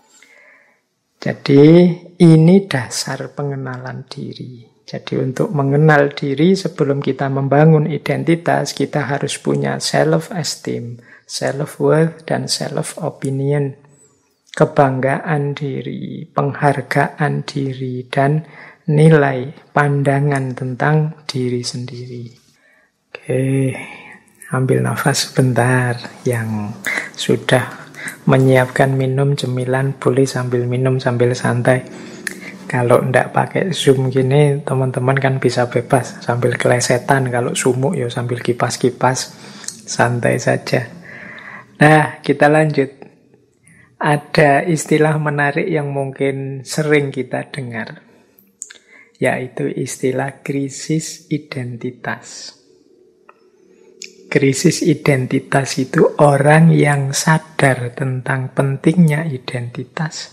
Jadi ini dasar pengenalan diri. Jadi untuk mengenal diri sebelum kita membangun identitas, kita harus punya self-esteem, self-worth, dan self-opinion. Kebanggaan diri, penghargaan diri, dan nilai pandangan tentang diri sendiri. Oke, ambil nafas sebentar. Yang sudah menyiapkan minum cemilan boleh sambil minum sambil santai. Kalau ndak pakai Zoom gini, teman-teman kan bisa bebas sambil kelesetan. Kalau sumuk ya sambil kipas-kipas, santai saja. Nah, kita lanjut. Ada istilah menarik yang mungkin sering kita dengar, yaitu istilah krisis identitas. Krisis identitas itu orang yang sadar tentang pentingnya identitas,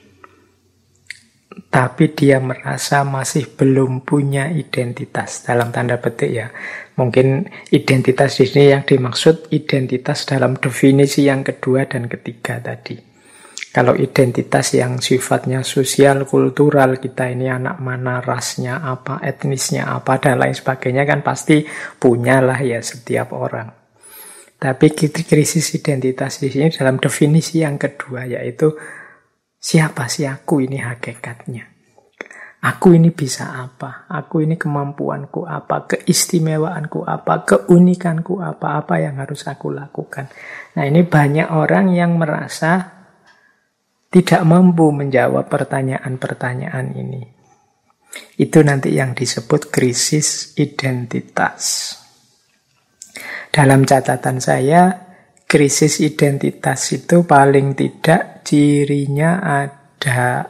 tapi dia merasa masih belum punya identitas, dalam tanda petik ya. Mungkin identitas di sini yang dimaksud identitas dalam definisi yang kedua dan ketiga tadi. Kalau identitas yang sifatnya sosial, kultural, kita ini anak mana, rasnya apa, etnisnya apa, dan lain sebagainya kan pasti punyalah ya setiap orang. Tapi krisis identitas di sini dalam definisi yang kedua, yaitu siapa sih aku ini hakikatnya. Aku ini bisa apa, aku ini kemampuanku apa, keistimewaanku apa, keunikanku apa yang harus aku lakukan. Nah ini banyak orang yang merasa tidak mampu menjawab pertanyaan-pertanyaan ini. Itu nanti yang disebut krisis identitas. Dalam catatan saya, krisis identitas itu paling tidak cirinya ada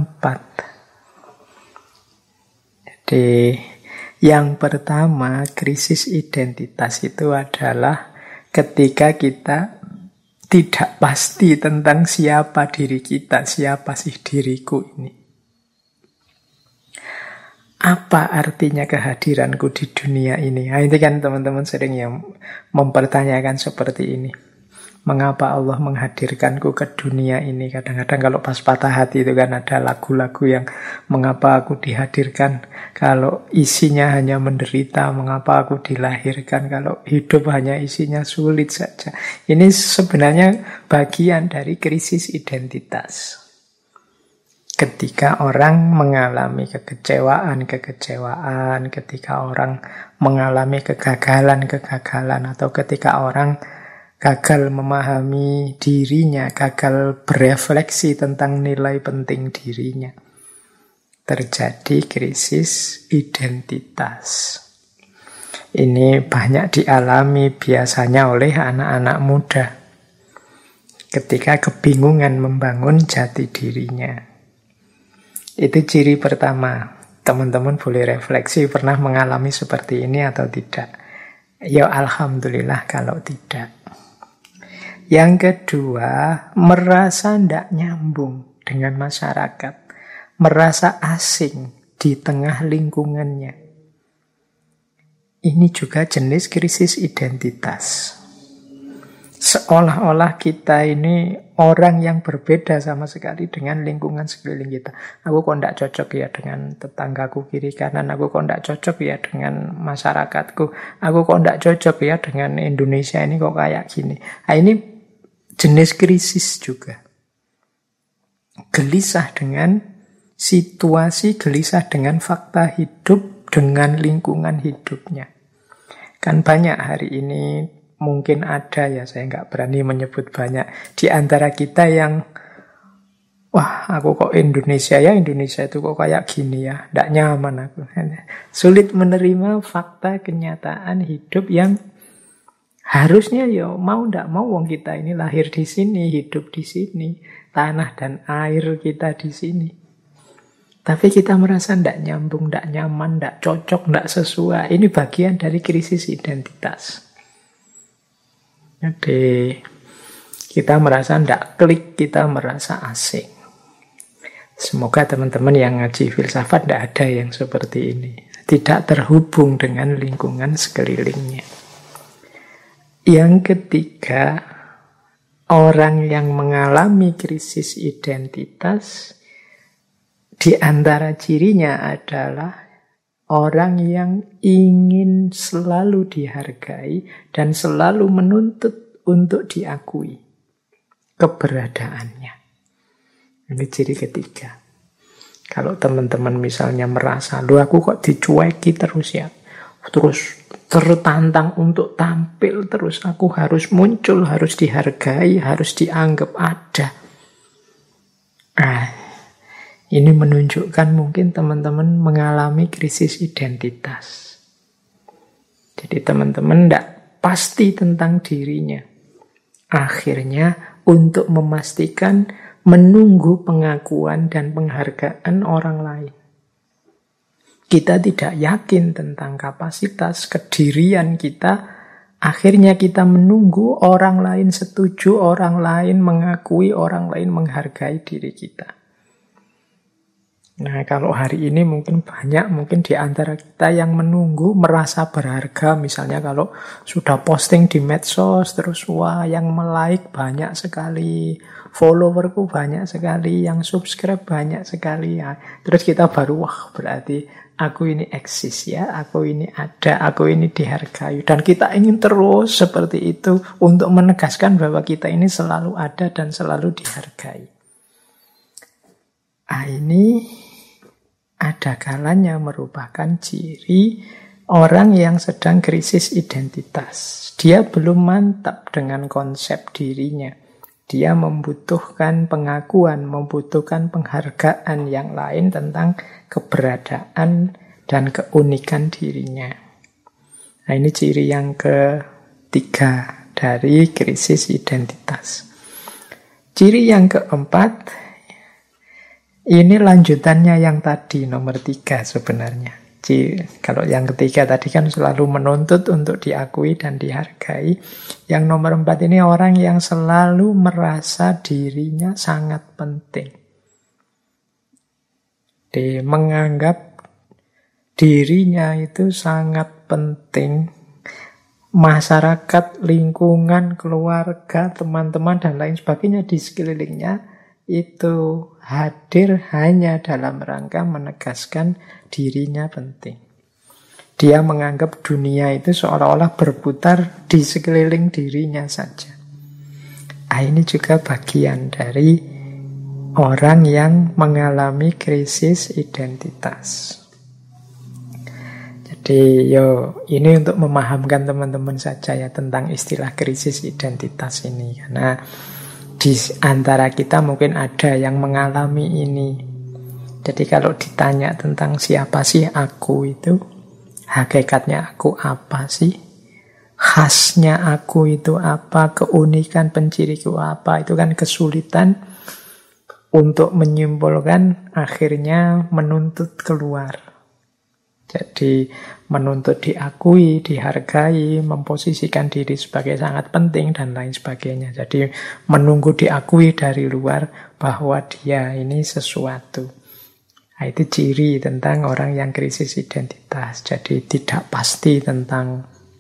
4. Jadi, yang pertama, krisis identitas itu adalah ketika kita tidak pasti tentang siapa diri kita, siapa sih diriku ini. Apa artinya kehadiranku di dunia ini? Nah, ini kan teman-teman sering yang mempertanyakan seperti ini. Mengapa Allah menghadirkanku ke dunia ini? Kadang-kadang kalau pas patah hati itu kan ada lagu-lagu yang mengapa aku dihadirkan, kalau isinya hanya menderita, mengapa aku dilahirkan, kalau hidup hanya isinya sulit saja. Ini sebenarnya bagian dari krisis identitas. Ketika orang mengalami kekecewaan, ketika orang mengalami kegagalan, atau ketika orang gagal memahami dirinya, gagal berefleksi tentang nilai penting dirinya, terjadi krisis identitas. Ini banyak dialami biasanya oleh anak-anak muda ketika kebingungan membangun jati dirinya. Itu ciri pertama. Teman-teman boleh refleksi, pernah mengalami seperti ini atau tidak? Ya alhamdulillah kalau tidak. Yang kedua, merasa tidak nyambung dengan masyarakat, merasa asing di tengah lingkungannya. Ini juga jenis krisis identitas. Seolah-olah kita ini orang yang berbeda sama sekali dengan lingkungan sekeliling kita. Aku kok tidak cocok ya dengan tetanggaku kiri kanan. Aku kok tidak cocok ya dengan masyarakatku. Aku kok tidak cocok ya dengan Indonesia ini kok kayak gini. Nah, ini jenis krisis juga. Gelisah dengan situasi, gelisah dengan fakta hidup, dengan lingkungan hidupnya. Kan banyak hari ini, mungkin ada ya, saya nggak berani menyebut banyak, di antara kita yang, wah aku kok Indonesia ya, Indonesia itu kok kayak gini ya, nggak nyaman aku. Sulit menerima fakta kenyataan hidup yang harusnya ya mau nggak mau wong kita ini lahir di sini, hidup di sini, tanah dan air kita di sini. Tapi kita merasa tidak nyambung, tidak nyaman, tidak cocok, tidak sesuai. Ini bagian dari krisis identitas. Jadi kita merasa tidak klik, kita merasa asing. Semoga teman-teman yang ngaji filsafat tidak ada yang seperti ini. Tidak terhubung dengan lingkungan sekelilingnya. Yang ketiga, orang yang mengalami krisis identitas, di antara cirinya adalah orang yang ingin selalu dihargai dan selalu menuntut untuk diakui keberadaannya. Ini ciri ketiga. Kalau teman-teman misalnya merasa, loh aku kok dicueki terus ya, terus tertantang untuk tampil terus, aku harus muncul, harus dihargai, harus dianggap ada. Ini menunjukkan mungkin teman-teman mengalami krisis identitas. Jadi teman-teman tidak pasti tentang dirinya. Akhirnya untuk memastikan menunggu pengakuan dan penghargaan orang lain. Kita tidak yakin tentang kapasitas kedirian kita. Akhirnya kita menunggu orang lain setuju, orang lain mengakui, orang lain menghargai diri kita. Nah, kalau hari ini mungkin di antara kita yang menunggu merasa berharga. Misalnya kalau sudah posting di medsos, terus wah yang like banyak sekali, followerku banyak sekali, yang subscribe banyak sekali. Ya. Terus kita baru, wah berarti aku ini eksis ya, aku ini ada, aku ini dihargai. Dan kita ingin terus seperti itu untuk menegaskan bahwa kita ini selalu ada dan selalu dihargai. Ini ada kalanya merupakan ciri orang yang sedang krisis identitas. Dia belum mantap dengan konsep dirinya. Dia membutuhkan pengakuan, membutuhkan penghargaan yang lain tentang keberadaan dan keunikan dirinya. Nah, ini ciri yang ketiga dari krisis identitas. Ciri yang keempat, ini lanjutannya yang tadi, nomor 3 sebenarnya. Kalau yang ketiga tadi kan selalu menuntut untuk diakui dan dihargai. Yang nomor 4 ini orang yang selalu merasa dirinya sangat penting. Menganggap dirinya itu sangat penting. Masyarakat, lingkungan, keluarga, teman-teman, dan lain sebagainya di sekelilingnya itu hadir hanya dalam rangka menegaskan dirinya penting. Dia menganggap dunia itu seolah-olah berputar di sekeliling dirinya saja. Ini juga bagian dari orang yang mengalami krisis identitas. Jadi ini untuk memahamkan teman-teman saja ya tentang istilah krisis identitas ini. Karena di antara kita mungkin ada yang mengalami ini. Jadi kalau ditanya tentang siapa sih aku itu, hakikatnya aku apa sih, khasnya aku itu apa, keunikan penciriku apa, itu kan kesulitan untuk menyimpulkan, akhirnya menuntut keluar. Jadi menuntut diakui, dihargai, memposisikan diri sebagai sangat penting dan lain sebagainya. Jadi menunggu diakui dari luar bahwa dia ini sesuatu. Nah, itu ciri tentang orang yang krisis identitas. Jadi tidak pasti tentang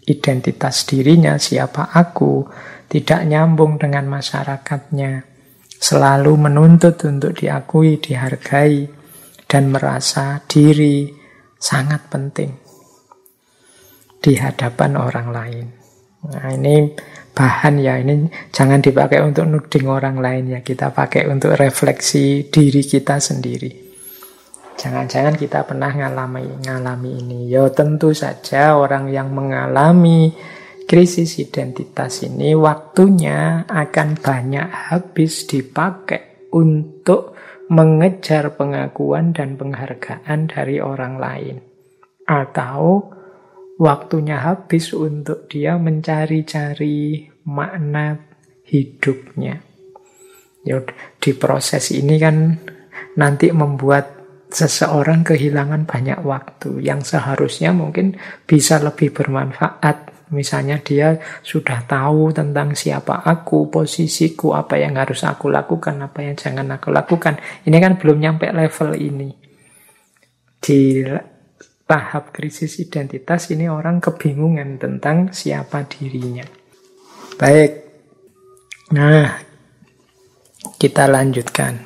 identitas dirinya, siapa aku, tidak nyambung dengan masyarakatnya, selalu menuntut untuk diakui, dihargai, dan merasa diri sangat penting di hadapan orang lain. Nah, ini bahan ya, ini jangan dipakai untuk nuding orang lain ya, kita pakai untuk refleksi diri kita sendiri. Jangan-jangan kita pernah ngalami ini. Ya tentu saja orang yang mengalami krisis identitas ini waktunya akan banyak habis dipakai untuk mengejar pengakuan dan penghargaan dari orang lain. Atau waktunya habis untuk dia mencari-cari makna hidupnya. Ya, di proses ini kan nanti membuat seseorang kehilangan banyak waktu yang seharusnya mungkin bisa lebih bermanfaat. Misalnya dia sudah tahu tentang siapa aku, posisiku, apa yang harus aku lakukan, apa yang jangan aku lakukan. Ini kan belum nyampe level ini. Di tahap krisis identitas ini orang kebingungan tentang siapa dirinya. Baik, nah kita lanjutkan.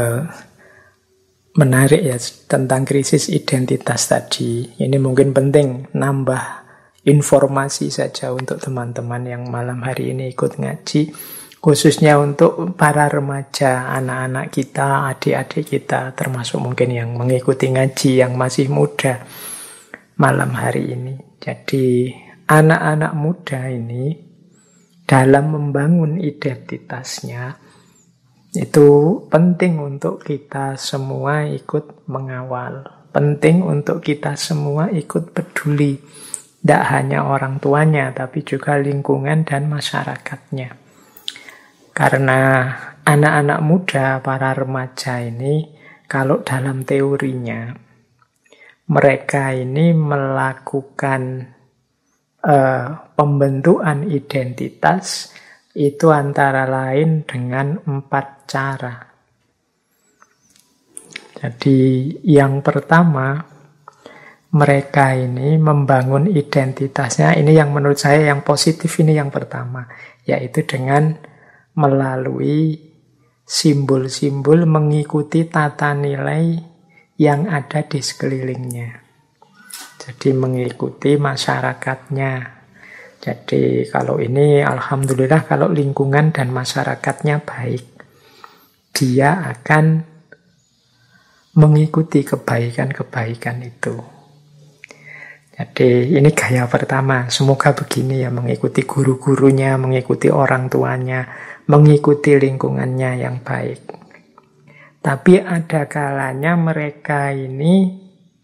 Menarik ya tentang krisis identitas tadi. Ini mungkin penting nambah informasi saja untuk teman-teman yang malam hari ini ikut ngaji. Khususnya untuk para remaja, anak-anak kita, adik-adik kita, termasuk mungkin yang mengikuti ngaji yang masih muda malam hari ini. Jadi anak-anak muda ini dalam membangun identitasnya itu penting untuk kita semua ikut mengawal. Penting untuk kita semua ikut peduli. Tidak hanya orang tuanya, tapi juga lingkungan dan masyarakatnya. Karena anak-anak muda, para remaja ini, kalau dalam teorinya, mereka ini melakukan pembentukan identitas itu antara lain dengan 4 cara. Jadi yang pertama, mereka ini membangun identitasnya, ini yang menurut saya yang positif, ini yang pertama, yaitu dengan melalui simbol-simbol mengikuti tata nilai yang ada di sekelilingnya. Jadi mengikuti masyarakatnya. Jadi kalau ini alhamdulillah kalau lingkungan dan masyarakatnya baik, dia akan mengikuti kebaikan-kebaikan itu. Jadi ini gaya pertama, semoga begini ya, mengikuti guru-gurunya, mengikuti orang tuanya, mengikuti lingkungannya yang baik. Tapi ada kalanya mereka ini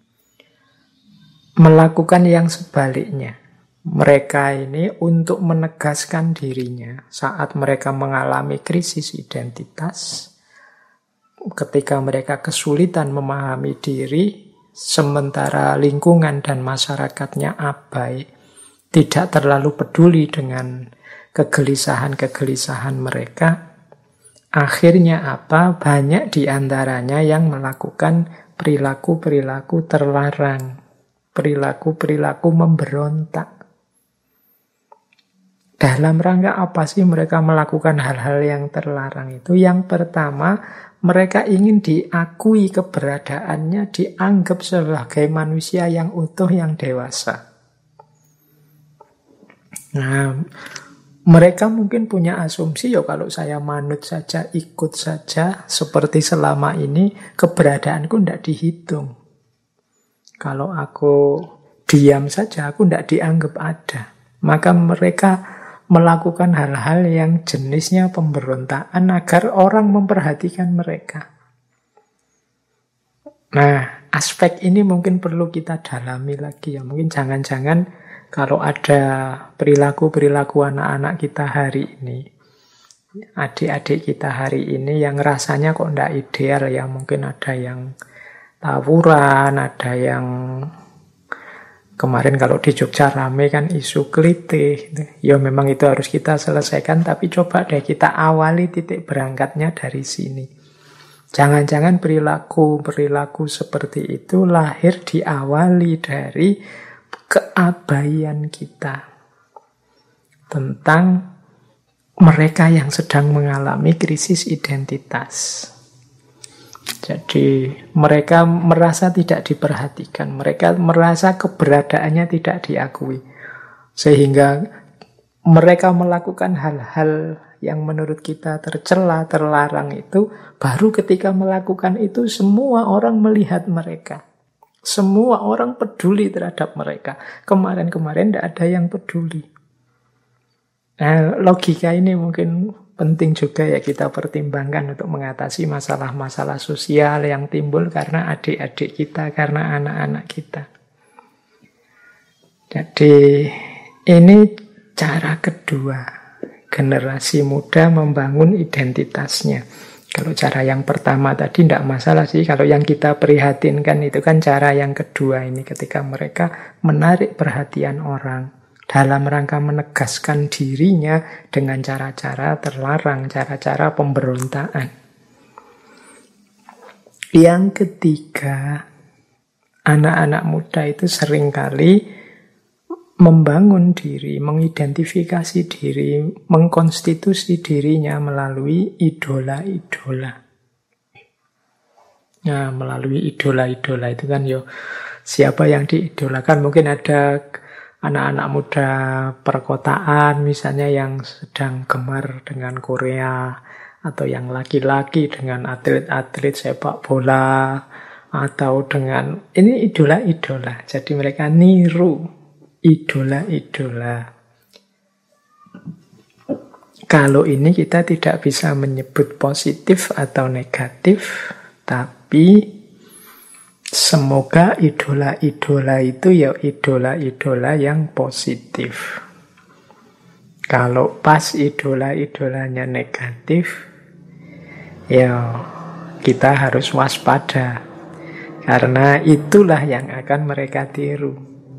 melakukan yang sebaliknya. Mereka ini untuk menegaskan dirinya saat mereka mengalami krisis identitas, ketika mereka kesulitan memahami diri, sementara lingkungan dan masyarakatnya abai, tidak terlalu peduli dengan kegelisahan-kegelisahan mereka. Akhirnya apa? Banyak di antaranya yang melakukan perilaku-perilaku terlarang, perilaku-perilaku memberontak. Dalam rangka apa sih mereka melakukan hal-hal yang terlarang itu? Yang pertama, mereka ingin diakui keberadaannya, dianggap sebagai manusia yang utuh, yang dewasa. Nah, mereka mungkin punya asumsi, ya kalau saya manut saja, ikut saja, seperti selama ini, keberadaanku tidak dihitung. Kalau aku diam saja, aku tidak dianggap ada. Maka mereka melakukan hal-hal yang jenisnya pemberontakan agar orang memperhatikan mereka. Nah, aspek ini mungkin perlu kita dalami lagi ya. Mungkin jangan-jangan kalau ada perilaku-perilaku anak-anak kita hari ini, adik-adik kita hari ini yang rasanya kok tidak ideal ya. Mungkin ada yang tawuran, ada yang kemarin kalau di Jogja rame kan isu klitih. Ya memang itu harus kita selesaikan, tapi coba deh kita awali titik berangkatnya dari sini. Jangan-jangan perilaku-perilaku seperti itu lahir diawali dari keabaian kita. tentang mereka yang sedang mengalami krisis identitas. Jadi mereka merasa tidak diperhatikan, mereka merasa keberadaannya tidak diakui. Sehingga mereka melakukan hal-hal yang menurut kita tercela, terlarang itu, baru ketika melakukan itu semua orang melihat mereka. Semua orang peduli terhadap mereka. Kemarin-kemarin tidak ada yang peduli. Nah, logika ini mungkin penting juga ya kita pertimbangkan untuk mengatasi masalah-masalah sosial yang timbul karena adik-adik kita, karena anak-anak kita. Jadi ini cara kedua, generasi muda membangun identitasnya. Kalau cara yang pertama tadi tidak masalah sih, kalau yang kita prihatinkan itu kan cara yang kedua ini, ketika mereka menarik perhatian orang dalam rangka menegaskan dirinya dengan cara-cara terlarang, cara-cara pemberontakan. Yang ketiga, anak-anak muda itu seringkali membangun diri, mengidentifikasi diri, mengkonstitusi dirinya melalui idola-idola. Nah, melalui idola-idola itu kan siapa yang diidolakan, mungkin ada anak-anak muda perkotaan misalnya yang sedang gemar dengan Korea, atau yang laki-laki dengan atlet-atlet sepak bola, atau dengan ini idola-idola. Jadi mereka niru idola-idola. Kalau ini kita tidak bisa menyebut positif atau negatif, tapi semoga idola-idola itu ya idola-idola yang positif. Kalau pas idola-idolanya negatif, ya kita harus waspada. Karena itulah yang akan mereka tiru.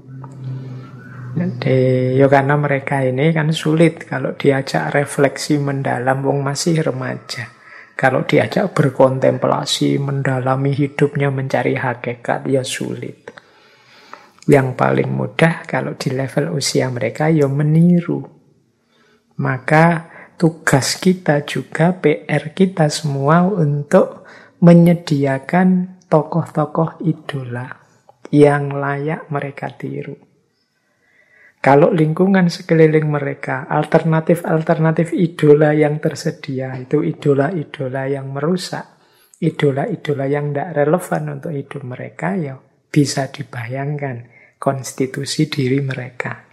Jadi, karena mereka ini kan sulit kalau diajak refleksi mendalam, wong masih remaja. Kalau diajak berkontemplasi, mendalami hidupnya, mencari hakikat, ya sulit. Yang paling mudah kalau di level usia mereka, ya meniru. Maka tugas kita juga, PR kita semua untuk menyediakan tokoh-tokoh idola yang layak mereka tiru. Kalau lingkungan sekeliling mereka, alternatif-alternatif idola yang tersedia, itu idola-idola yang merusak, idola-idola yang tidak relevan untuk hidup mereka, ya bisa dibayangkan konstitusi diri mereka.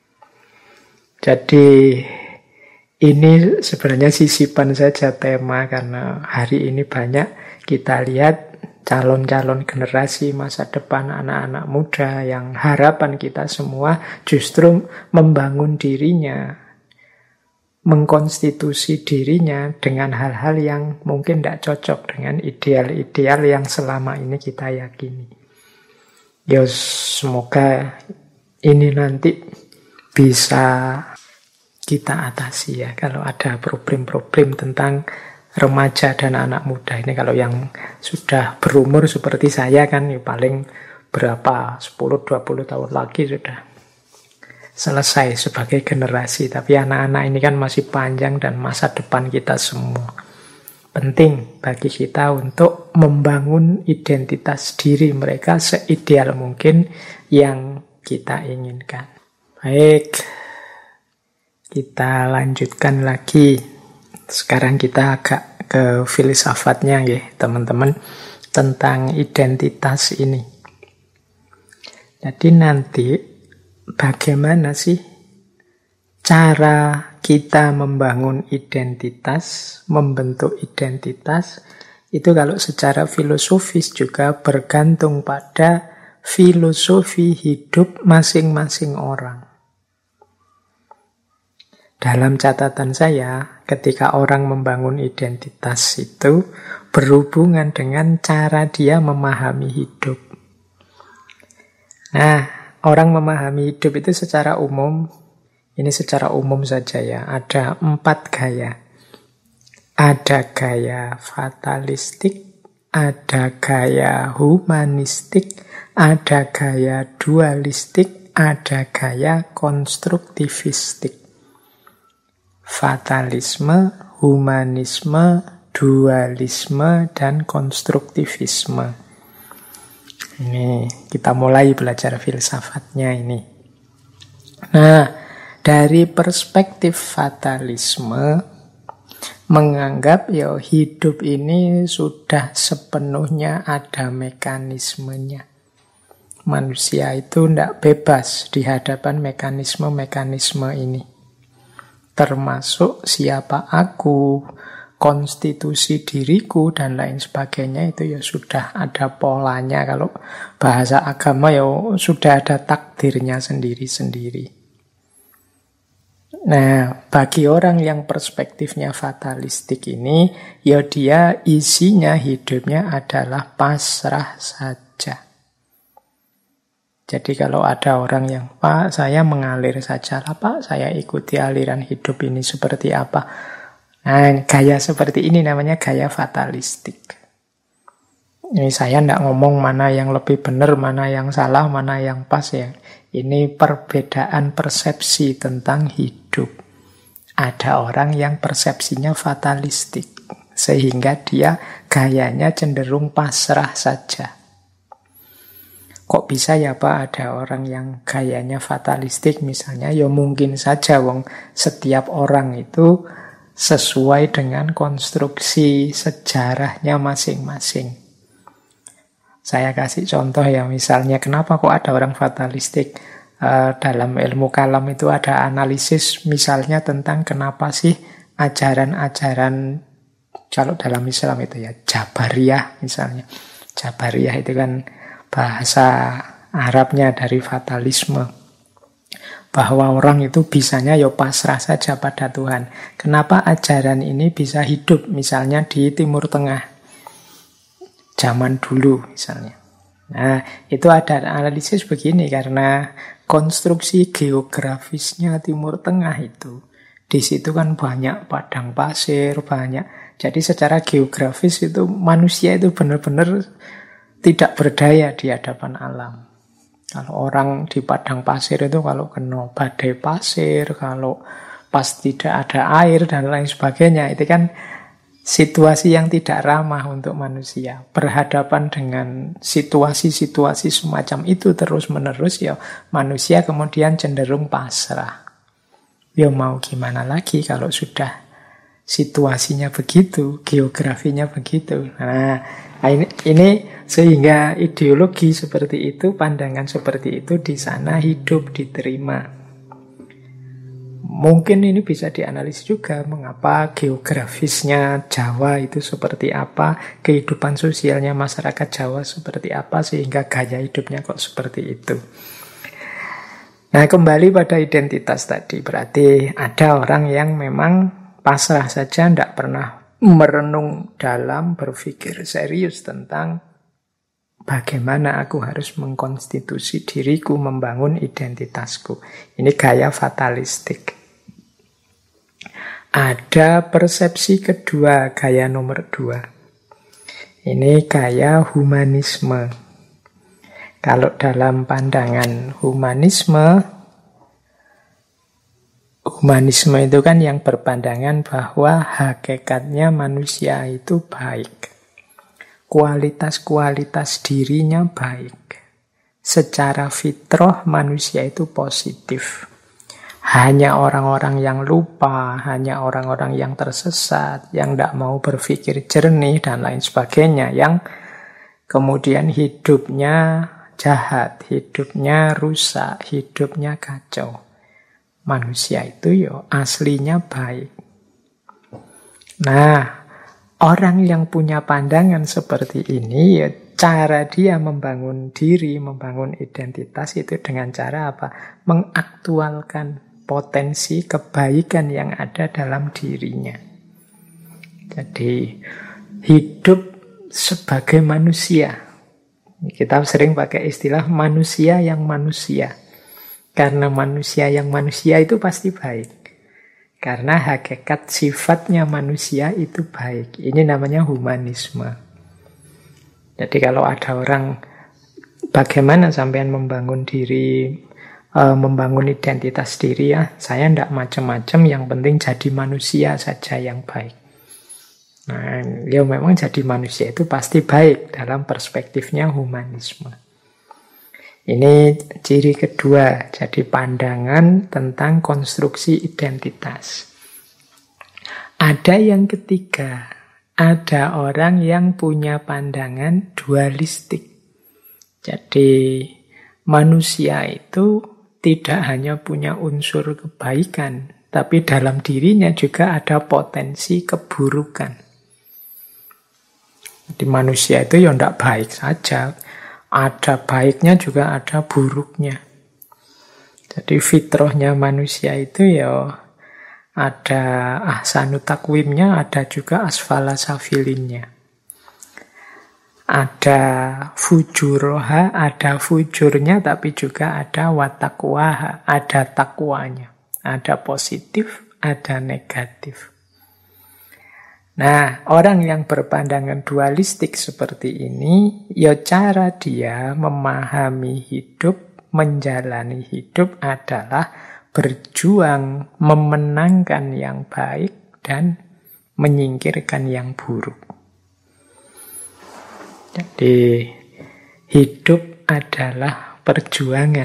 Jadi ini sebenarnya sisipan saja tema, karena hari ini banyak kita lihat calon-calon generasi masa depan anak-anak muda yang harapan kita semua justru membangun dirinya, mengkonstitusi dirinya dengan hal-hal yang mungkin tidak cocok dengan ideal-ideal yang selama ini kita yakini. Ya semoga ini nanti bisa kita atasi ya, kalau ada problem-problem tentang remaja dan anak muda ini. Kalau yang sudah berumur seperti saya kan paling berapa 10-20 tahun lagi sudah selesai sebagai generasi. Tapi anak-anak ini kan masih panjang dan masa depan kita semua. Penting bagi kita untuk membangun identitas diri mereka seideal mungkin yang kita inginkan. Baik, kita lanjutkan lagi. Sekarang kita agak ke filsafatnya ya teman-teman, tentang identitas ini. Jadi nanti bagaimana sih cara kita membangun identitas, membentuk identitas, itu kalau secara filosofis juga bergantung pada filosofi hidup masing-masing orang. Dalam catatan saya, ketika orang membangun identitas itu berhubungan dengan cara dia memahami hidup. Nah, orang memahami hidup itu secara umum, ini secara umum saja ya, ada 4 gaya. Ada gaya fatalistik, ada gaya humanistik, ada gaya dualistik, ada gaya konstruktivistik. fatalisme, humanisme, dualisme, dan konstruktivisme. Ini kita mulai belajar filsafatnya ini. Nah, dari perspektif fatalisme, menganggap ya hidup ini sudah sepenuhnya ada mekanismenya. Manusia itu tidak bebas di hadapan mekanisme-mekanisme ini. Termasuk siapa aku, konstitusi diriku, dan lain sebagainya itu ya sudah ada polanya. Kalau bahasa agama ya sudah ada takdirnya sendiri-sendiri. Nah, bagi orang yang perspektifnya fatalistik ini, ya dia isinya hidupnya adalah pasrah saja. Jadi kalau ada orang yang, Pak, saya mengalir saja lah, Pak, saya ikuti aliran hidup ini seperti apa. Nah, gaya seperti ini namanya gaya fatalistik. Ini saya tidak ngomong mana yang lebih benar, mana yang salah, mana yang pas ya. Ini perbedaan persepsi tentang hidup. Ada orang yang persepsinya fatalistik, sehingga dia gayanya cenderung pasrah saja. Kok bisa ya Pak ada orang yang gayanya fatalistik misalnya? Ya mungkin saja wong setiap orang itu sesuai dengan konstruksi sejarahnya masing-masing. Saya kasih contoh ya, misalnya kenapa kok ada orang fatalistik? Dalam ilmu kalam itu ada analisis misalnya tentang kenapa sih ajaran-ajaran, kalau dalam Islam itu ya Jabariyah misalnya. Jabariyah itu kan bahasa Arabnya dari fatalisme. Bahwa orang itu bisanya ya pasrah saja pada Tuhan. Kenapa ajaran ini bisa hidup misalnya di Timur Tengah zaman dulu misalnya. Nah, itu ada analisis begini karena konstruksi geografisnya Timur Tengah itu. Di situ kan banyak padang pasir, banyak. Jadi secara geografis itu manusia itu benar-benar tidak berdaya di hadapan alam. Kalau orang di padang pasir itu kalau kena badai pasir, kalau pas tidak ada air dan lain sebagainya, itu kan situasi yang tidak ramah untuk manusia. Berhadapan dengan situasi-situasi semacam itu terus-menerus, ya manusia kemudian cenderung pasrah. Ya mau gimana lagi kalau sudah situasinya begitu, geografinya begitu. Nah, ini sehingga ideologi seperti itu, pandangan seperti itu di sana hidup, diterima. Mungkin ini bisa dianalisis juga mengapa geografisnya Jawa itu seperti apa, kehidupan sosialnya masyarakat Jawa seperti apa, sehingga gaya hidupnya kok seperti itu. Nah, kembali pada identitas tadi, berarti ada orang yang memang pasrah saja, tidak pernah merenung dalam, berpikir serius tentang bagaimana aku harus mengkonstitusi diriku, membangun identitasku. Ini gaya fatalistik. Ada persepsi kedua, gaya nomor 2. Ini gaya humanisme. Kalau dalam pandangan humanisme itu kan yang berpandangan bahwa hakikatnya manusia itu baik. Kualitas-kualitas dirinya baik. Secara fitrah manusia itu positif. Hanya orang-orang yang lupa, hanya orang-orang yang tersesat, yang tidak mau berpikir jernih dan lain sebagainya, yang kemudian hidupnya jahat, hidupnya rusak, hidupnya kacau. Manusia itu ya aslinya baik. Nah, orang yang punya pandangan seperti ini, ya cara dia membangun diri, membangun identitas itu dengan cara apa? Mengaktualkan potensi kebaikan yang ada dalam dirinya. Jadi, hidup sebagai manusia. Kita sering pakai istilah manusia yang manusia. Karena manusia yang manusia itu pasti baik. Karena hakikat sifatnya manusia itu baik. Ini namanya humanisme. Jadi kalau ada orang, bagaimana sampean membangun diri, membangun identitas diri ya. Saya tidak macam-macam, yang penting jadi manusia saja yang baik. Nah, ya memang jadi manusia itu pasti baik dalam perspektifnya humanisme. Ini ciri kedua, jadi pandangan tentang konstruksi identitas. Ada yang ketiga, ada orang yang punya pandangan dualistik. Jadi manusia itu tidak hanya punya unsur kebaikan, tapi dalam dirinya juga ada potensi keburukan. Jadi manusia itu ya tidak baik saja. Ada baiknya juga ada buruknya. Jadi fitrahnya manusia itu ya ada ahsanu takwimnya, ada juga asfala safilinnya. Ada fujuroha, ada fujurnya, tapi juga ada watakwaha, ada takwanya. Ada positif, ada negatif. Nah, orang yang berpandangan dualistik seperti ini, ya cara dia memahami hidup, menjalani hidup adalah berjuang memenangkan yang baik dan menyingkirkan yang buruk. Jadi, hidup adalah perjuangan.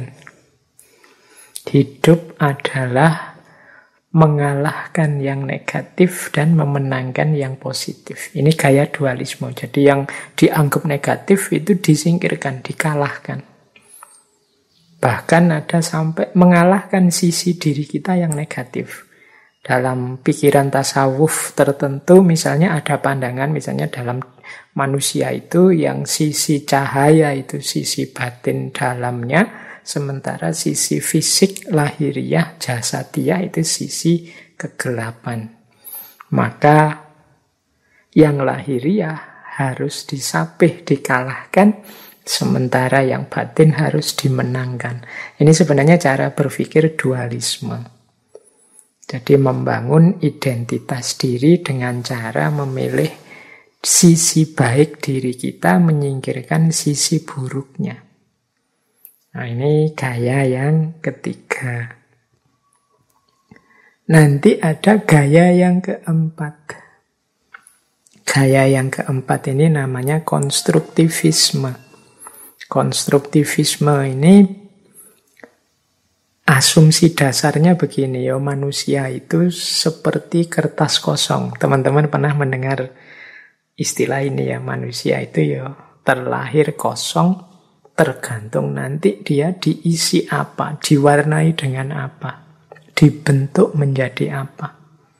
Hidup adalah mengalahkan yang negatif dan memenangkan yang positif. Ini gaya dualisme. Jadi yang dianggap negatif itu disingkirkan, dikalahkan. Bahkan ada sampai mengalahkan sisi diri kita yang negatif. Dalam pikiran tasawuf tertentu, misalnya ada pandangan, misalnya dalam manusia itu yang sisi cahaya itu sisi batin dalamnya, sementara sisi fisik, lahiriah, jasadiah itu sisi kegelapan. Maka yang lahiriah harus disapih, dikalahkan, sementara yang batin harus dimenangkan. Ini sebenarnya cara berpikir dualisme. Jadi membangun identitas diri dengan cara memilih sisi baik diri kita, menyingkirkan sisi buruknya. Nah, ini gaya yang ketiga. Nanti ada gaya yang keempat. Gaya yang keempat ini namanya konstruktivisme. Konstruktivisme ini asumsi dasarnya begini, ya manusia itu seperti kertas kosong. Teman-teman pernah mendengar istilah ini ya, manusia itu ya terlahir kosong, tergantung nanti dia diisi apa, diwarnai dengan apa, dibentuk menjadi apa.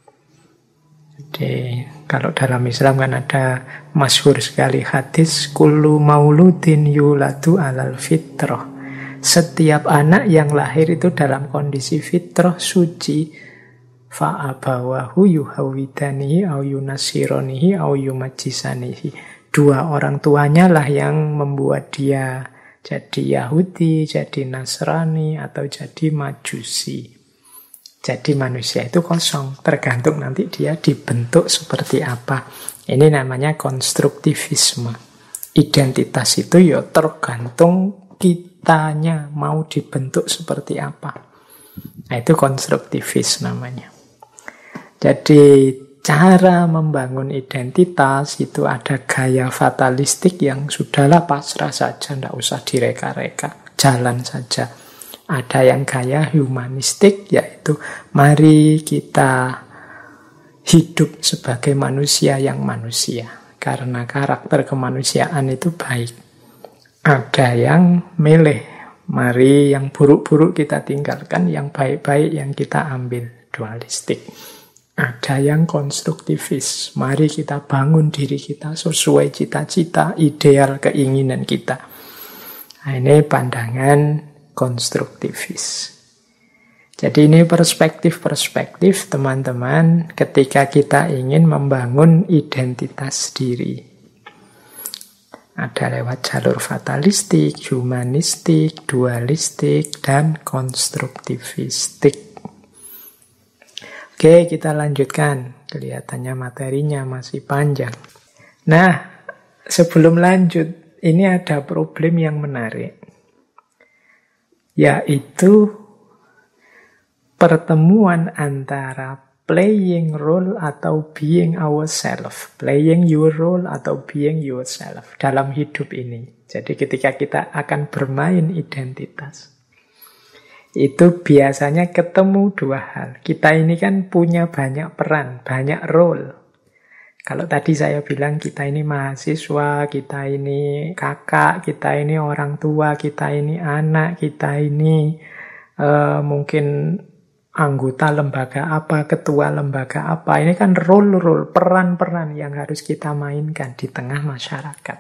Jadi kalau dalam Islam kan ada masyhur sekali hadis, kullu mauludin yuladu alal fitrah. Setiap anak yang lahir itu dalam kondisi fitrah suci, fa'abawahu yuhawidanihi au yunasironihi au yumajisanihi. Dua orang tuanya lah yang membuat dia jadi Yahudi, jadi Nasrani, atau jadi Majusi. Jadi manusia itu kosong, tergantung nanti dia dibentuk seperti apa. Ini namanya konstruktivisme. Identitas itu ya tergantung kitanya mau dibentuk seperti apa. Nah, itu konstruktivis namanya. Jadi cara membangun identitas itu ada gaya fatalistik yang sudahlah pasrah saja, tidak usah direka-reka, jalan saja. Ada yang gaya humanistik, yaitu mari kita hidup sebagai manusia yang manusia, karena karakter kemanusiaan itu baik. Ada yang milih, mari yang buruk-buruk kita tinggalkan, yang baik-baik yang kita ambil, dualistik. Ada yang konstruktivis, mari kita bangun diri kita sesuai cita-cita, ideal, keinginan kita. Nah, ini pandangan konstruktivis. Jadi ini perspektif-perspektif teman-teman ketika kita ingin membangun identitas diri. Ada lewat jalur fatalistik, humanistik, dualistik, dan konstruktivistik. Oke, kita lanjutkan. Kelihatannya materinya masih panjang. Nah, sebelum lanjut, ini ada problem yang menarik. yaitu pertemuan antara playing role atau being ourselves, playing your role atau being yourself dalam hidup ini. Jadi ketika kita akan bermain identitas, itu biasanya ketemu dua hal. Kita ini kan punya banyak peran, banyak role. Kalau tadi saya bilang kita ini mahasiswa, kita ini kakak, kita ini orang tua, kita ini anak, kita ini mungkin anggota lembaga apa, ketua lembaga apa. Ini kan role-role, peran-peran yang harus kita mainkan di tengah masyarakat.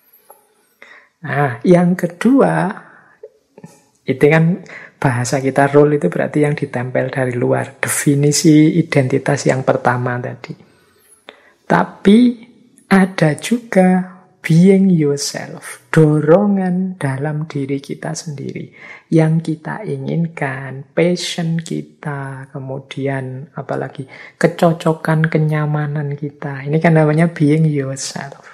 Nah, yang kedua, itu kan bahasa kita role itu berarti yang ditempel dari luar. Definisi identitas yang pertama tadi. Tapi ada juga being yourself, dorongan dalam diri kita sendiri yang kita inginkan, passion kita, kemudian apalagi kecocokan, kenyamanan kita. Ini kan namanya being yourself.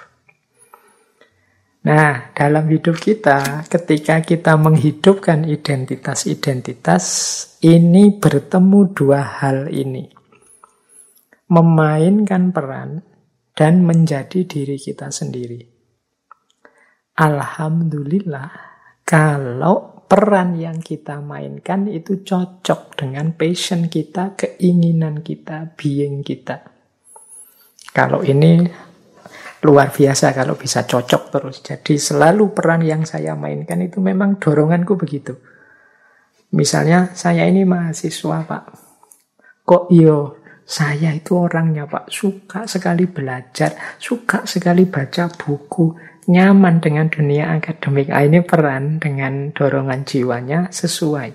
Nah, dalam hidup kita, ketika kita menghidupkan identitas-identitas, ini bertemu dua hal ini. Memainkan peran dan menjadi diri kita sendiri. Alhamdulillah, kalau peran yang kita mainkan itu cocok dengan passion kita, keinginan kita, being kita. Kalau ini luar biasa kalau bisa cocok terus. Jadi selalu peran yang saya mainkan itu memang doronganku begitu. Misalnya saya ini mahasiswa, Pak. Kok saya itu orangnya, Pak, suka sekali belajar, suka sekali baca buku, nyaman dengan dunia akademik. Ini peran dengan dorongan jiwanya sesuai.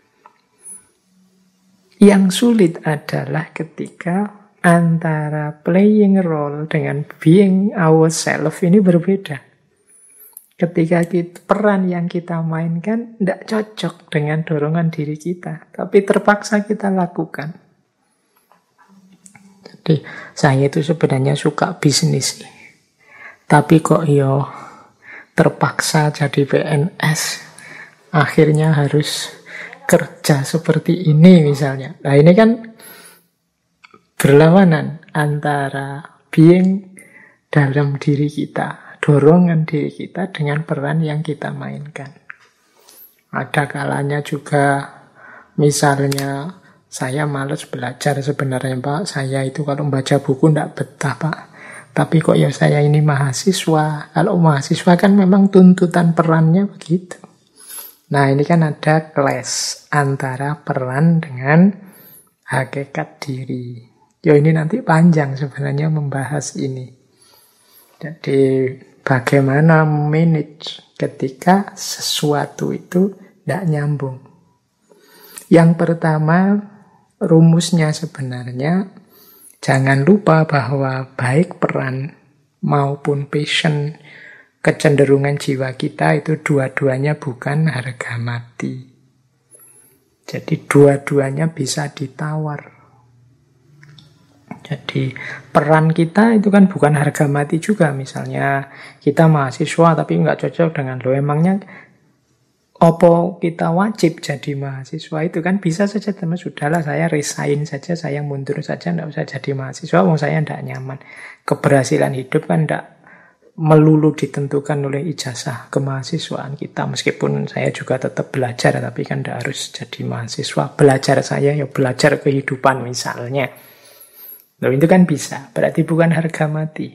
Yang sulit adalah ketika antara playing role dengan being ourselves ini berbeda. Ketika peran yang kita mainkan tidak cocok dengan dorongan diri kita, tapi terpaksa kita lakukan. Jadi saya itu sebenarnya suka bisnis, tapi kok terpaksa jadi PNS, akhirnya harus kerja seperti ini misalnya. Nah ini kan berlawanan antara being dalam diri kita, dorongan diri kita dengan peran yang kita mainkan. Ada kalanya juga misalnya saya malas belajar sebenarnya, Pak. Saya itu kalau membaca buku tidak betah, Pak. Tapi kok saya ini mahasiswa. Kalau mahasiswa kan memang tuntutan perannya begitu. Nah ini kan ada clash antara peran dengan hakikat diri. Ini nanti panjang sebenarnya membahas ini. Jadi bagaimana manage ketika sesuatu itu tidak nyambung. Yang pertama, rumusnya sebenarnya jangan lupa bahwa baik peran maupun passion, kecenderungan jiwa kita itu dua-duanya bukan harga mati. Jadi dua-duanya bisa ditawar. Jadi peran kita itu kan bukan harga mati juga. Misalnya kita mahasiswa tapi nggak cocok dengan emangnya opo kita wajib jadi mahasiswa itu kan bisa saja teman, sudahlah saya resign saja, saya mundur saja, tidak usah jadi mahasiswa, mau saya tidak nyaman. Keberhasilan hidup kan tidak melulu ditentukan oleh ijazah kemahasiswaan kita, meskipun saya juga tetap belajar, tapi kan tidak harus jadi mahasiswa. Belajar saya belajar kehidupan misalnya. Loh, itu kan bisa, berarti bukan harga mati.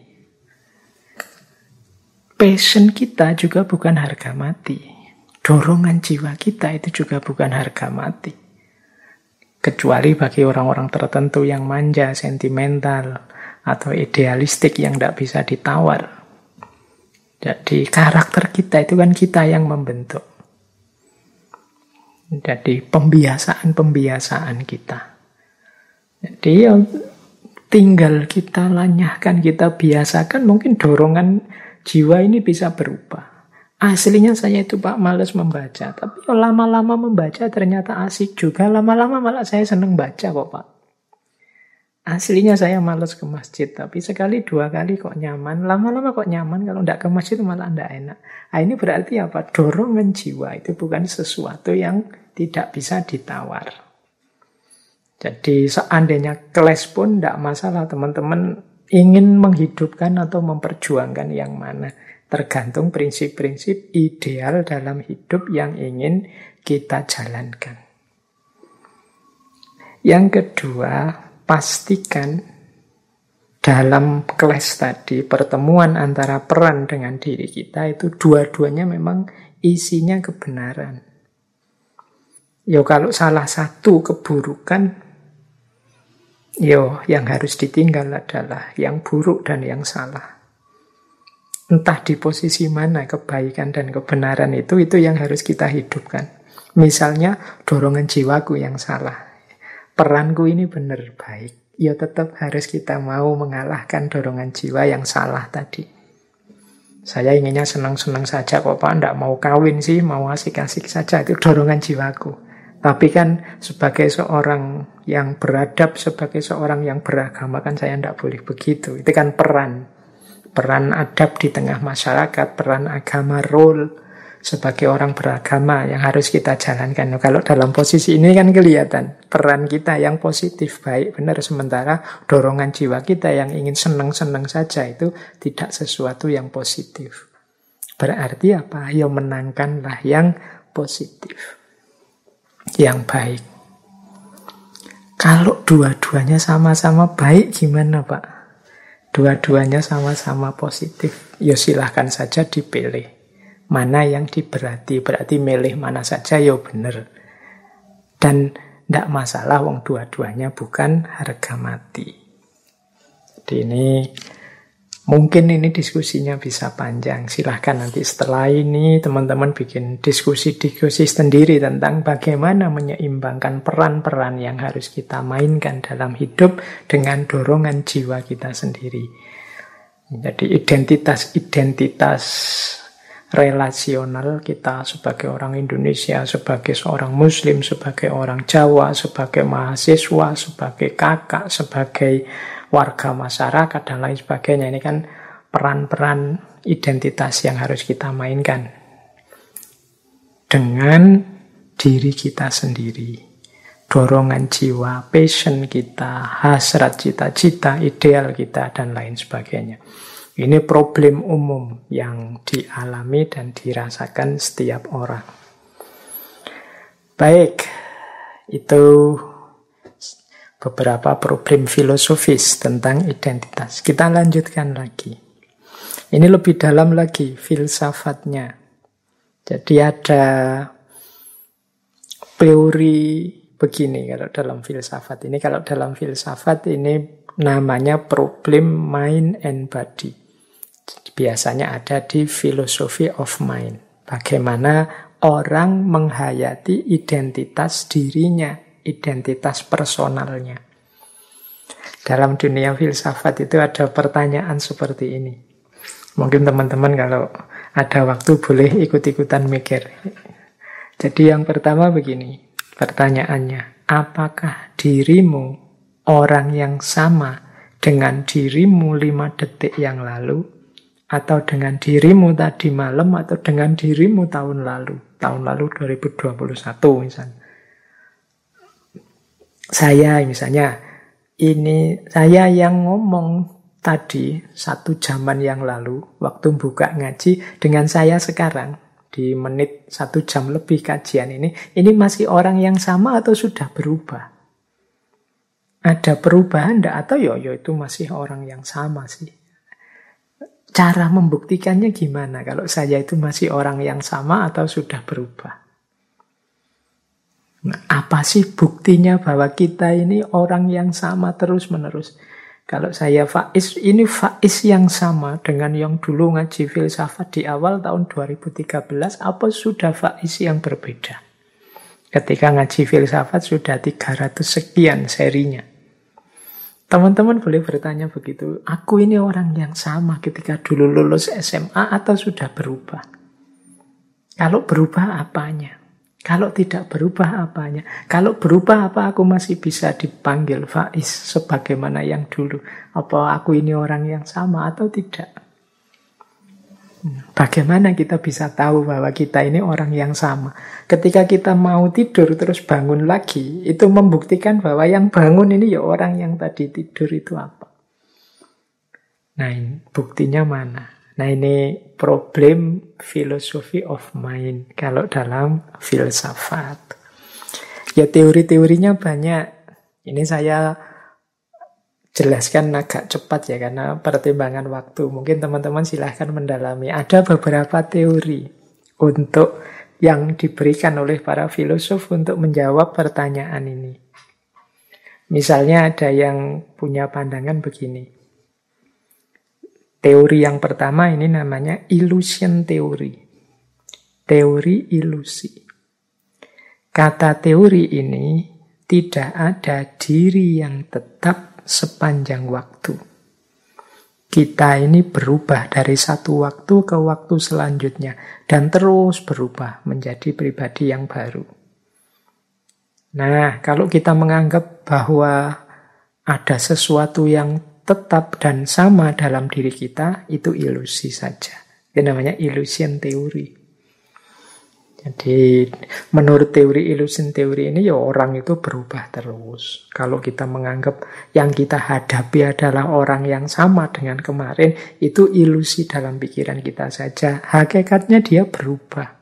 Passion kita juga bukan harga mati. Dorongan jiwa kita itu juga bukan harga mati. Kecuali bagi orang-orang tertentu yang manja, sentimental, atau idealistik yang tidak bisa ditawar. Jadi karakter kita itu kan kita yang membentuk. Jadi pembiasaan-pembiasaan kita. Jadi tinggal kita lanyahkan, kita biasakan, mungkin dorongan jiwa ini bisa berubah. Aslinya saya itu, Pak, malas membaca. Tapi lama-lama membaca ternyata asik juga. Lama-lama malah saya senang baca kok, Pak. Aslinya saya malas ke masjid, tapi sekali dua kali kok nyaman, lama-lama kok nyaman, kalau tidak ke masjid malah tidak enak. Nah, ini berarti apa? Dorongan jiwa itu bukan sesuatu yang tidak bisa ditawar. Jadi seandainya kelas pun tidak masalah, teman-teman ingin menghidupkan atau memperjuangkan yang mana. Tergantung prinsip-prinsip ideal dalam hidup yang ingin kita jalankan. Yang kedua, pastikan dalam kelas tadi, pertemuan antara peran dengan diri kita itu dua-duanya memang isinya kebenaran. Yo kalau salah satu keburukan, yo yang harus ditinggal adalah yang buruk dan yang salah. Entah di posisi mana kebaikan dan kebenaran itu yang harus kita hidupkan. Misalnya dorongan jiwaku yang salah. Peranku ini benar baik, ya tetap harus kita mau mengalahkan dorongan jiwa yang salah tadi. Saya inginnya senang-senang saja kok Pak, tidak mau kawin sih, mau asik-asik saja, itu dorongan jiwaku. Tapi kan sebagai seorang yang beradab, sebagai seorang yang beragama kan saya tidak boleh begitu. Itu kan peran adab di tengah masyarakat, peran agama, role sebagai orang beragama yang harus kita jalankan. Kalau dalam posisi ini kan kelihatan peran kita yang positif, baik, benar. Sementara dorongan jiwa kita yang ingin senang-senang saja itu tidak sesuatu yang positif. Berarti apa? Ya menangkanlah yang positif, yang baik. Kalau dua-duanya sama-sama baik gimana Pak? Dua-duanya sama-sama positif. Ya silahkan saja dipilih. Mana yang diberati, berarti milih mana saja ya benar. Dan tidak masalah wong dua-duanya bukan harga mati. Jadi mungkin ini diskusinya bisa panjang. Silahkan nanti setelah ini teman-teman bikin diskusi-diskusi sendiri tentang bagaimana menyeimbangkan peran-peran yang harus kita mainkan dalam hidup dengan dorongan jiwa kita sendiri. Jadi identitas-identitas relasional kita sebagai orang Indonesia, sebagai seorang Muslim, sebagai orang Jawa, sebagai mahasiswa, sebagai kakak, sebagai warga masyarakat, dan lain sebagainya. Ini kan peran-peran identitas yang harus kita mainkan dengan diri kita sendiri. Dorongan jiwa, passion kita, hasrat cita-cita, ideal kita, dan lain sebagainya. Ini problem umum yang dialami dan dirasakan setiap orang. Baik, itu beberapa problem filosofis tentang identitas. Kita lanjutkan lagi. Ini lebih dalam lagi filsafatnya. Jadi ada teori begini kalau dalam filsafat ini. Kalau dalam filsafat ini namanya problem mind and body. Biasanya ada di philosophy of mind. Bagaimana orang menghayati identitas dirinya, identitas personalnya. Dalam dunia filsafat itu ada pertanyaan seperti ini. Mungkin teman-teman kalau ada waktu boleh ikut-ikutan mikir. Jadi yang pertama begini, pertanyaannya, apakah dirimu orang yang sama dengan dirimu 5 detik yang lalu? Atau dengan dirimu tadi malam, atau dengan dirimu tahun lalu. Tahun lalu 2021 misalnya. Saya misalnya, ini saya yang ngomong tadi 1 jaman yang lalu, waktu buka ngaji, dengan saya sekarang, di menit 1 jam lebih kajian ini masih orang yang sama atau sudah berubah? Ada perubahan enggak? Atau yo itu masih orang yang sama sih? Cara membuktikannya gimana kalau saya itu masih orang yang sama atau sudah berubah? Nah, apa sih buktinya bahwa kita ini orang yang sama terus-menerus? Kalau saya Faiz, ini Faiz yang sama dengan yang dulu ngaji filsafat di awal tahun 2013, apa sudah Faiz yang berbeda? Ketika ngaji filsafat sudah 300 sekian serinya. Teman-teman boleh bertanya begitu, aku ini orang yang sama ketika dulu lulus SMA atau sudah berubah? Kalau berubah apanya? Kalau tidak berubah apanya? Kalau berubah apa aku masih bisa dipanggil Faiz sebagaimana yang dulu? Apa aku ini orang yang sama atau tidak? Bagaimana kita bisa tahu bahwa kita ini orang yang sama? Ketika kita mau tidur terus bangun lagi, itu membuktikan bahwa yang bangun ini ya orang yang tadi tidur itu apa? Nah, ini buktinya mana? Nah, ini problem philosophy of mind kalau dalam filsafat. Ya teori-teorinya banyak. Ini saya jelaskan agak cepat ya karena pertimbangan waktu. Mungkin teman-teman silahkan mendalami. Ada beberapa teori untuk yang diberikan oleh para filosof untuk menjawab pertanyaan ini. Misalnya ada yang punya pandangan begini. Teori yang pertama ini namanya illusion theory. Teori ilusi. Kata teori ini tidak ada diri yang tetap sepanjang waktu. Kita ini berubah dari satu waktu ke waktu selanjutnya dan terus berubah menjadi pribadi yang baru. Nah, kalau kita menganggap bahwa ada sesuatu yang tetap dan sama dalam diri kita, itu ilusi saja. Itu namanya illusion theory. Jadi menurut teori illusion theory ini ya orang itu berubah terus. Kalau kita menganggap yang kita hadapi adalah orang yang sama dengan kemarin, itu ilusi dalam pikiran kita saja. Hakikatnya dia berubah.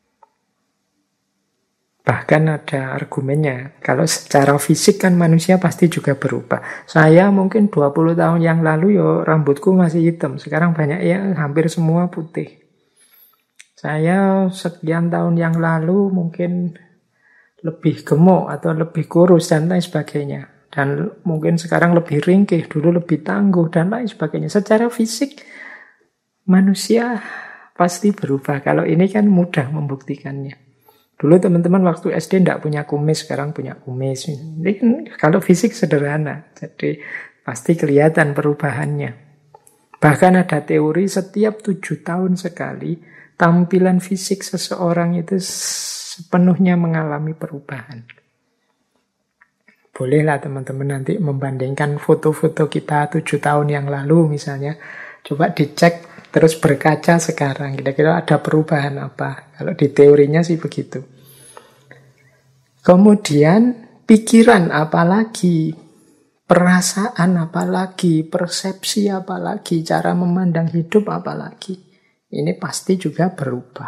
Bahkan ada argumennya, kalau secara fisik kan manusia pasti juga berubah. Saya mungkin 20 tahun yang lalu ya rambutku masih hitam, sekarang banyak ya hampir semua putih. Saya sekian tahun yang lalu mungkin lebih gemuk atau lebih kurus dan lain sebagainya. Dan mungkin sekarang lebih ringkih, dulu lebih tangguh dan lain sebagainya. Secara fisik manusia pasti berubah. Kalau ini kan mudah membuktikannya. Dulu teman-teman waktu SD tidak punya kumis, sekarang punya kumis. Ini kan kalau fisik sederhana, jadi pasti kelihatan perubahannya. Bahkan ada teori setiap 7 tahun sekali, tampilan fisik seseorang itu sepenuhnya mengalami perubahan. Bolehlah teman-teman nanti membandingkan foto-foto kita 7 tahun yang lalu misalnya. Coba dicek. Terus berkaca sekarang, kira-kira ada perubahan apa? Kalau di teorinya sih begitu. Kemudian pikiran apa lagi? Perasaan apa lagi? Persepsi apa lagi? Cara memandang hidup apa lagi? Ini pasti juga berubah.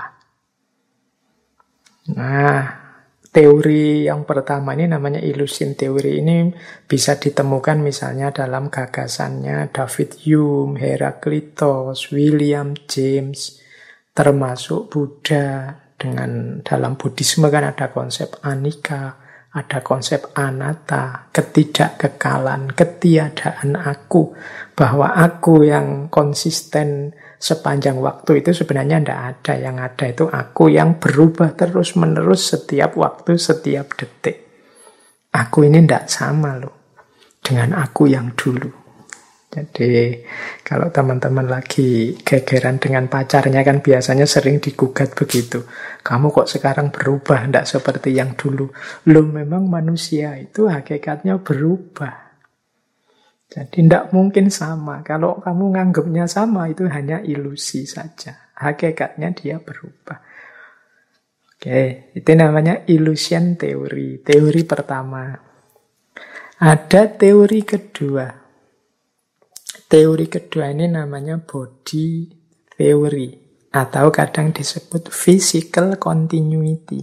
Nah, teori yang pertama ini namanya illusion theory. Ini bisa ditemukan misalnya dalam gagasannya David Hume, Heraclitus, William James, termasuk Buddha. Dengan dalam Buddhisme kan ada konsep anicca, ada konsep anatta, ketidakkekalan, ketiadaan aku. Bahwa aku yang konsisten sepanjang waktu itu sebenarnya tidak ada. Yang ada itu aku yang berubah terus-menerus setiap waktu, setiap detik. Aku ini tidak sama loh dengan aku yang dulu. Jadi kalau teman-teman lagi gegeran dengan pacarnya kan biasanya sering digugat begitu. Kamu kok sekarang berubah, tidak seperti yang dulu. Loh memang manusia itu hakikatnya berubah. Jadi tidak mungkin sama. Kalau kamu nganggapnya sama itu hanya ilusi saja. Hakikatnya dia berubah. Oke, itu namanya illusion theory. Teori pertama. Ada teori kedua. Teori kedua ini namanya body theory. Atau kadang disebut physical continuity.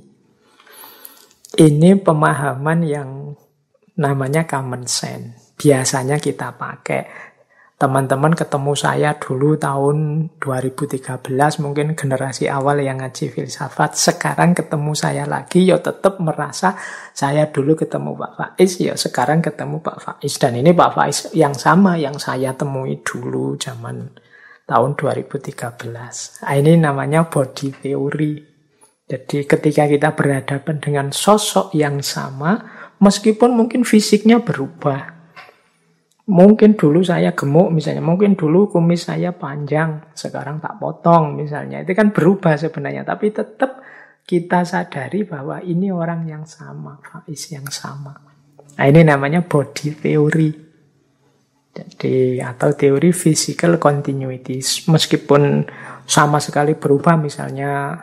Ini pemahaman yang namanya common sense. Biasanya kita pakai. Teman-teman ketemu saya dulu tahun 2013, mungkin generasi awal yang ngaji filsafat. Sekarang ketemu saya lagi, ya tetap merasa saya dulu ketemu Pak Faiz, ya sekarang ketemu Pak Faiz. Dan ini Pak Faiz yang sama yang saya temui dulu zaman tahun 2013. Ini namanya body theory. Jadi ketika kita berhadapan dengan sosok yang sama, meskipun mungkin fisiknya berubah. Mungkin dulu saya gemuk misalnya, mungkin dulu kumis saya panjang, sekarang tak potong misalnya. Itu kan berubah sebenarnya, tapi tetap kita sadari bahwa ini orang yang sama, Faiz yang sama. Nah, ini namanya body theory. Jadi, atau teori physical continuity. Meskipun sama sekali berubah, misalnya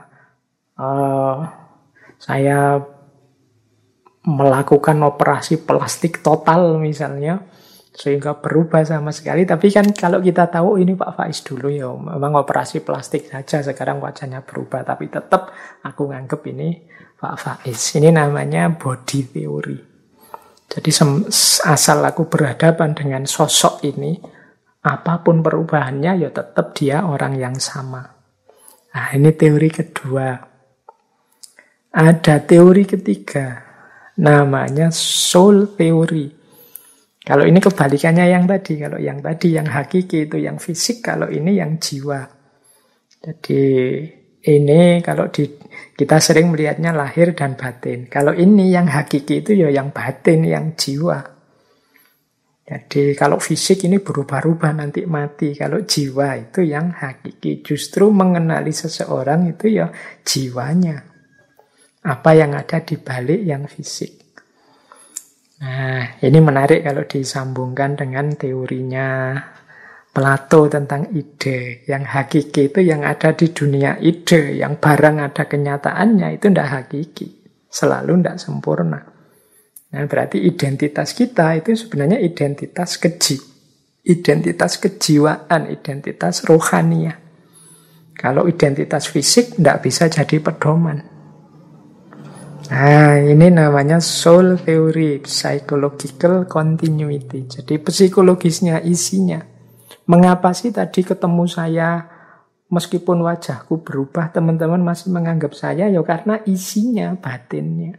saya melakukan operasi plastik total misalnya, sehingga berubah sama sekali. Tapi kan kalau kita tahu ini Pak Faiz dulu ya, memang operasi plastik saja, sekarang wajahnya berubah. Tapi tetap aku nganggep ini Pak Faiz. Ini namanya body theory. Jadi asal aku berhadapan dengan sosok ini, apapun perubahannya ya tetap dia orang yang sama. Nah, ini teori kedua. Ada teori ketiga, namanya soul theory. Kalau ini kebalikannya yang tadi. Kalau yang tadi yang hakiki itu yang fisik, kalau ini yang jiwa. Jadi ini kalau kita sering melihatnya lahir dan batin. Kalau ini yang hakiki itu ya yang batin, yang jiwa. Jadi kalau fisik ini berubah-ubah nanti mati. Kalau jiwa itu yang hakiki. Justru mengenali seseorang itu ya jiwanya. Apa yang ada di balik yang fisik. Nah, ini menarik kalau disambungkan dengan teorinya Plato tentang ide. Yang hakiki itu yang ada di dunia ide. Yang barang ada kenyataannya itu tidak hakiki. Selalu tidak sempurna. Nah, berarti identitas kita itu sebenarnya identitas identitas kejiwaan, identitas rohaniah. Kalau identitas fisik tidak bisa jadi pedoman. Nah, ini namanya soul theory, psychological continuity. Jadi psikologisnya, isinya. Mengapa sih tadi ketemu saya, meskipun wajahku berubah, teman-teman masih menganggap saya? Ya karena isinya, batinnya.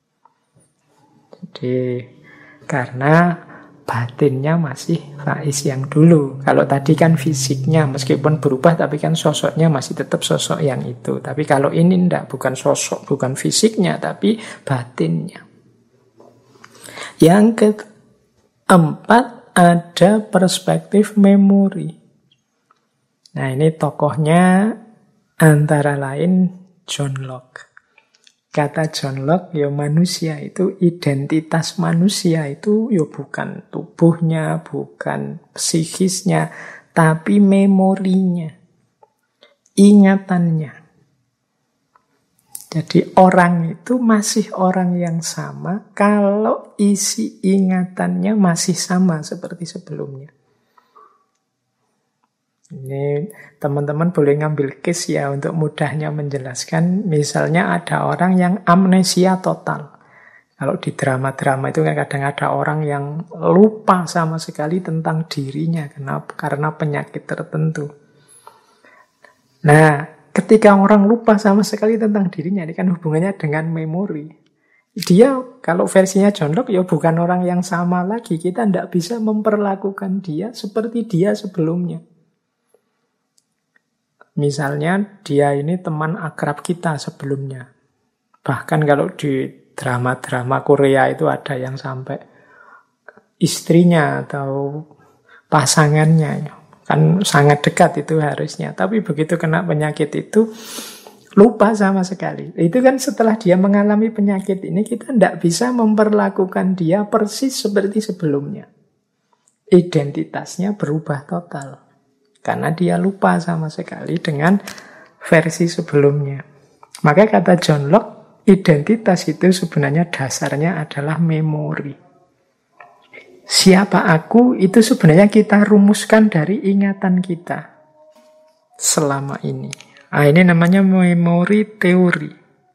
Jadi karena batinnya masih Faiz yang dulu. Kalau tadi kan fisiknya, meskipun berubah, tapi kan sosoknya masih tetap sosok yang itu. Tapi kalau ini enggak, bukan sosok, bukan fisiknya, tapi batinnya. Yang keempat, ada perspektif memori. Nah, ini tokohnya antara lain John Locke. Kata John Locke, ya manusia itu, identitas manusia itu ya bukan tubuhnya, bukan psikisnya, tapi memorinya, ingatannya. Jadi orang itu masih orang yang sama kalau isi ingatannya masih sama seperti sebelumnya. Ini teman-teman boleh ngambil case ya untuk mudahnya menjelaskan. Misalnya ada orang yang amnesia total. Kalau di drama-drama itu kadang ada orang yang lupa sama sekali tentang dirinya karena penyakit tertentu. Nah, ketika orang lupa sama sekali tentang dirinya, ini kan hubungannya dengan memori. Dia, kalau versinya John Locke, ya bukan orang yang sama lagi. Kita tidak bisa memperlakukan dia seperti dia sebelumnya. Misalnya dia ini teman akrab kita sebelumnya. Bahkan kalau di drama-drama Korea itu ada yang sampai istrinya atau pasangannya. Kan sangat dekat itu harusnya. Tapi begitu kena penyakit itu lupa sama sekali. Itu kan setelah dia mengalami penyakit ini kita tidak bisa memperlakukan dia persis seperti sebelumnya. Identitasnya berubah total. Karena dia lupa sama sekali dengan versi sebelumnya. Maka kata John Locke, identitas itu sebenarnya dasarnya adalah memori. Siapa aku itu sebenarnya kita rumuskan dari ingatan kita selama ini. Nah, ini namanya memori teori.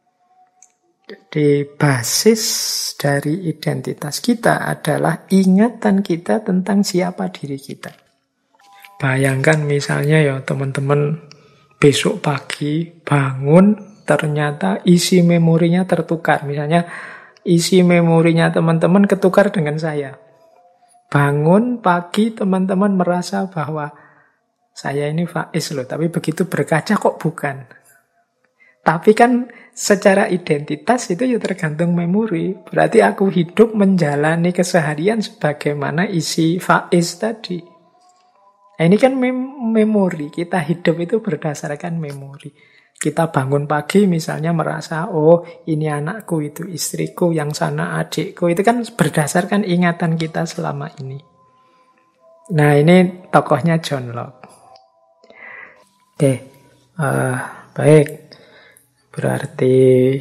Jadi basis dari identitas kita adalah ingatan kita tentang siapa diri kita. Bayangkan misalnya ya teman-teman besok pagi bangun ternyata isi memorinya tertukar. Misalnya isi memorinya teman-teman ketukar dengan saya. Bangun pagi teman-teman merasa bahwa saya ini Faiz loh, tapi begitu berkaca kok bukan. Tapi kan secara identitas itu ya tergantung memori. Berarti aku hidup menjalani keseharian sebagaimana isi Faiz tadi. Nah, ini kan memori, kita hidup itu berdasarkan memori. Kita bangun pagi misalnya merasa, oh ini anakku, itu istriku, yang sana adikku. Itu kan berdasarkan ingatan kita selama ini. Nah ini tokohnya John Locke. Oke, baik. Berarti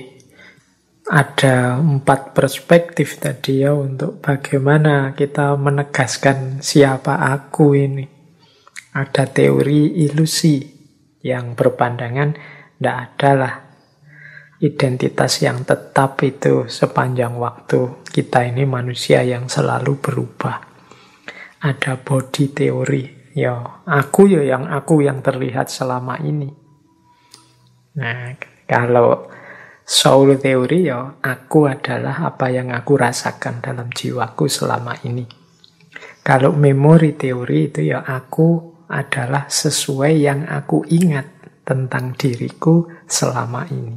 ada 4 perspektif tadi ya untuk bagaimana kita menegaskan siapa aku ini. Ada teori ilusi yang berpandangan tidak adalah identitas yang tetap itu sepanjang waktu. Kita ini manusia yang selalu berubah. Ada body teori. Ya, aku yang terlihat selama ini. Nah, kalau soul teori ya, aku adalah apa yang aku rasakan dalam jiwaku selama ini. Kalau memory teori itu ya, aku adalah sesuai yang aku ingat tentang diriku selama ini.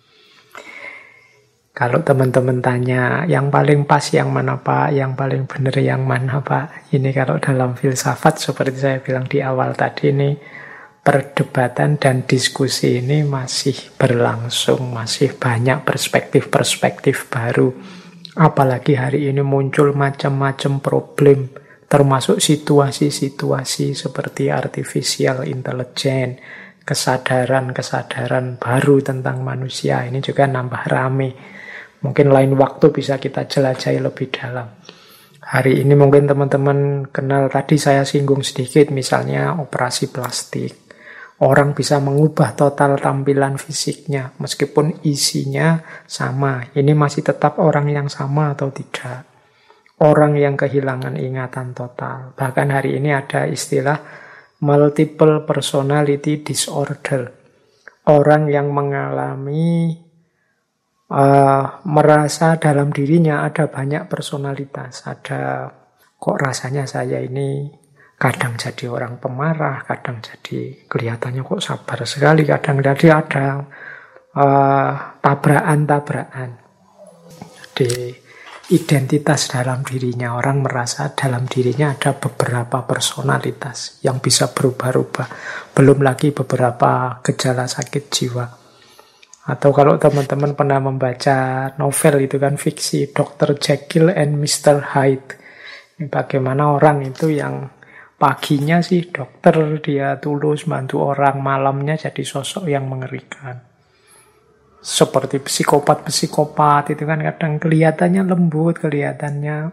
Kalau teman-teman tanya, yang paling pas yang mana Pak? Yang paling benar yang mana Pak? Ini kalau dalam filsafat, seperti saya bilang di awal tadi, ini perdebatan dan diskusi ini masih berlangsung, masih banyak perspektif-perspektif baru. Apalagi hari ini muncul macam-macam problem, termasuk situasi-situasi seperti artificial intelligence, kesadaran-kesadaran baru tentang manusia. Ini juga nambah rame. Mungkin lain waktu bisa kita jelajahi lebih dalam. Hari ini mungkin teman-teman kenal, tadi saya singgung sedikit, misalnya operasi plastik. Orang bisa mengubah total tampilan fisiknya, meskipun isinya sama. Ini masih tetap orang yang sama atau tidak? Orang yang kehilangan ingatan total. Bahkan hari ini ada istilah multiple personality disorder. Orang yang mengalami merasa dalam dirinya ada banyak personalitas. Ada, kok rasanya saya ini kadang jadi orang pemarah, kadang jadi kelihatannya kok sabar sekali, kadang jadi ada tabrakan-tabrakan. Jadi identitas dalam dirinya, orang merasa dalam dirinya ada beberapa personalitas yang bisa berubah-ubah. Belum lagi beberapa gejala sakit jiwa. Atau kalau teman-teman pernah membaca novel itu kan fiksi, Dr. Jekyll and Mr. Hyde. Ini bagaimana orang itu yang paginya sih dokter, dia tulus bantu orang, malamnya jadi sosok yang mengerikan. Seperti psikopat-psikopat itu kan kadang kelihatannya lembut, kelihatannya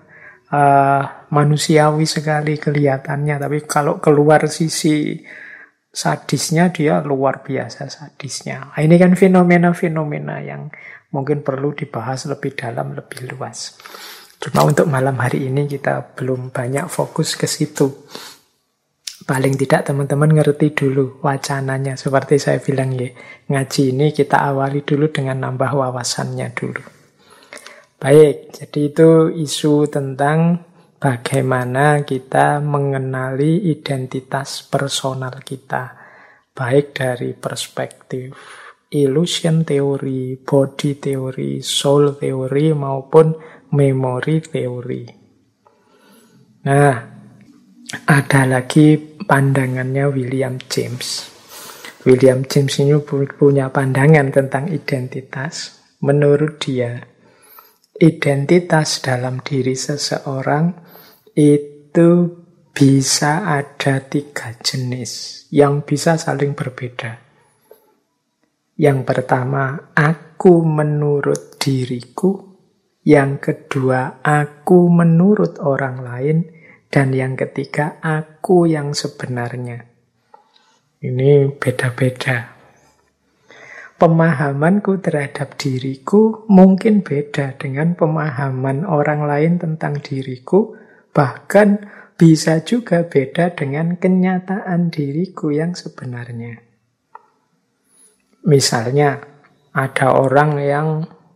manusiawi sekali kelihatannya. Tapi kalau keluar sisi sadisnya, dia luar biasa sadisnya. Nah, ini kan fenomena-fenomena yang mungkin perlu dibahas lebih dalam, lebih luas. Cuma untuk malam hari ini kita belum banyak fokus ke situ. Paling tidak teman-teman ngerti dulu wacananya. Seperti saya bilang ya, ngaji ini kita awali dulu dengan nambah wawasannya dulu. Baik, jadi itu isu tentang bagaimana kita mengenali identitas personal kita. Baik dari perspektif illusion teori, body teori, soul teori, maupun memory teori. Nah, ada lagi pandangannya William James. William James ini punya pandangan tentang identitas. Menurut dia, identitas dalam diri seseorang itu bisa ada 3 jenis yang bisa saling berbeda. Yang pertama, aku menurut diriku. Yang kedua, aku menurut orang lain. Dan yang ketiga, aku yang sebenarnya. Ini beda-beda. Pemahamanku terhadap diriku mungkin beda dengan pemahaman orang lain tentang diriku. Bahkan bisa juga beda dengan kenyataan diriku yang sebenarnya. Misalnya, ada orang yang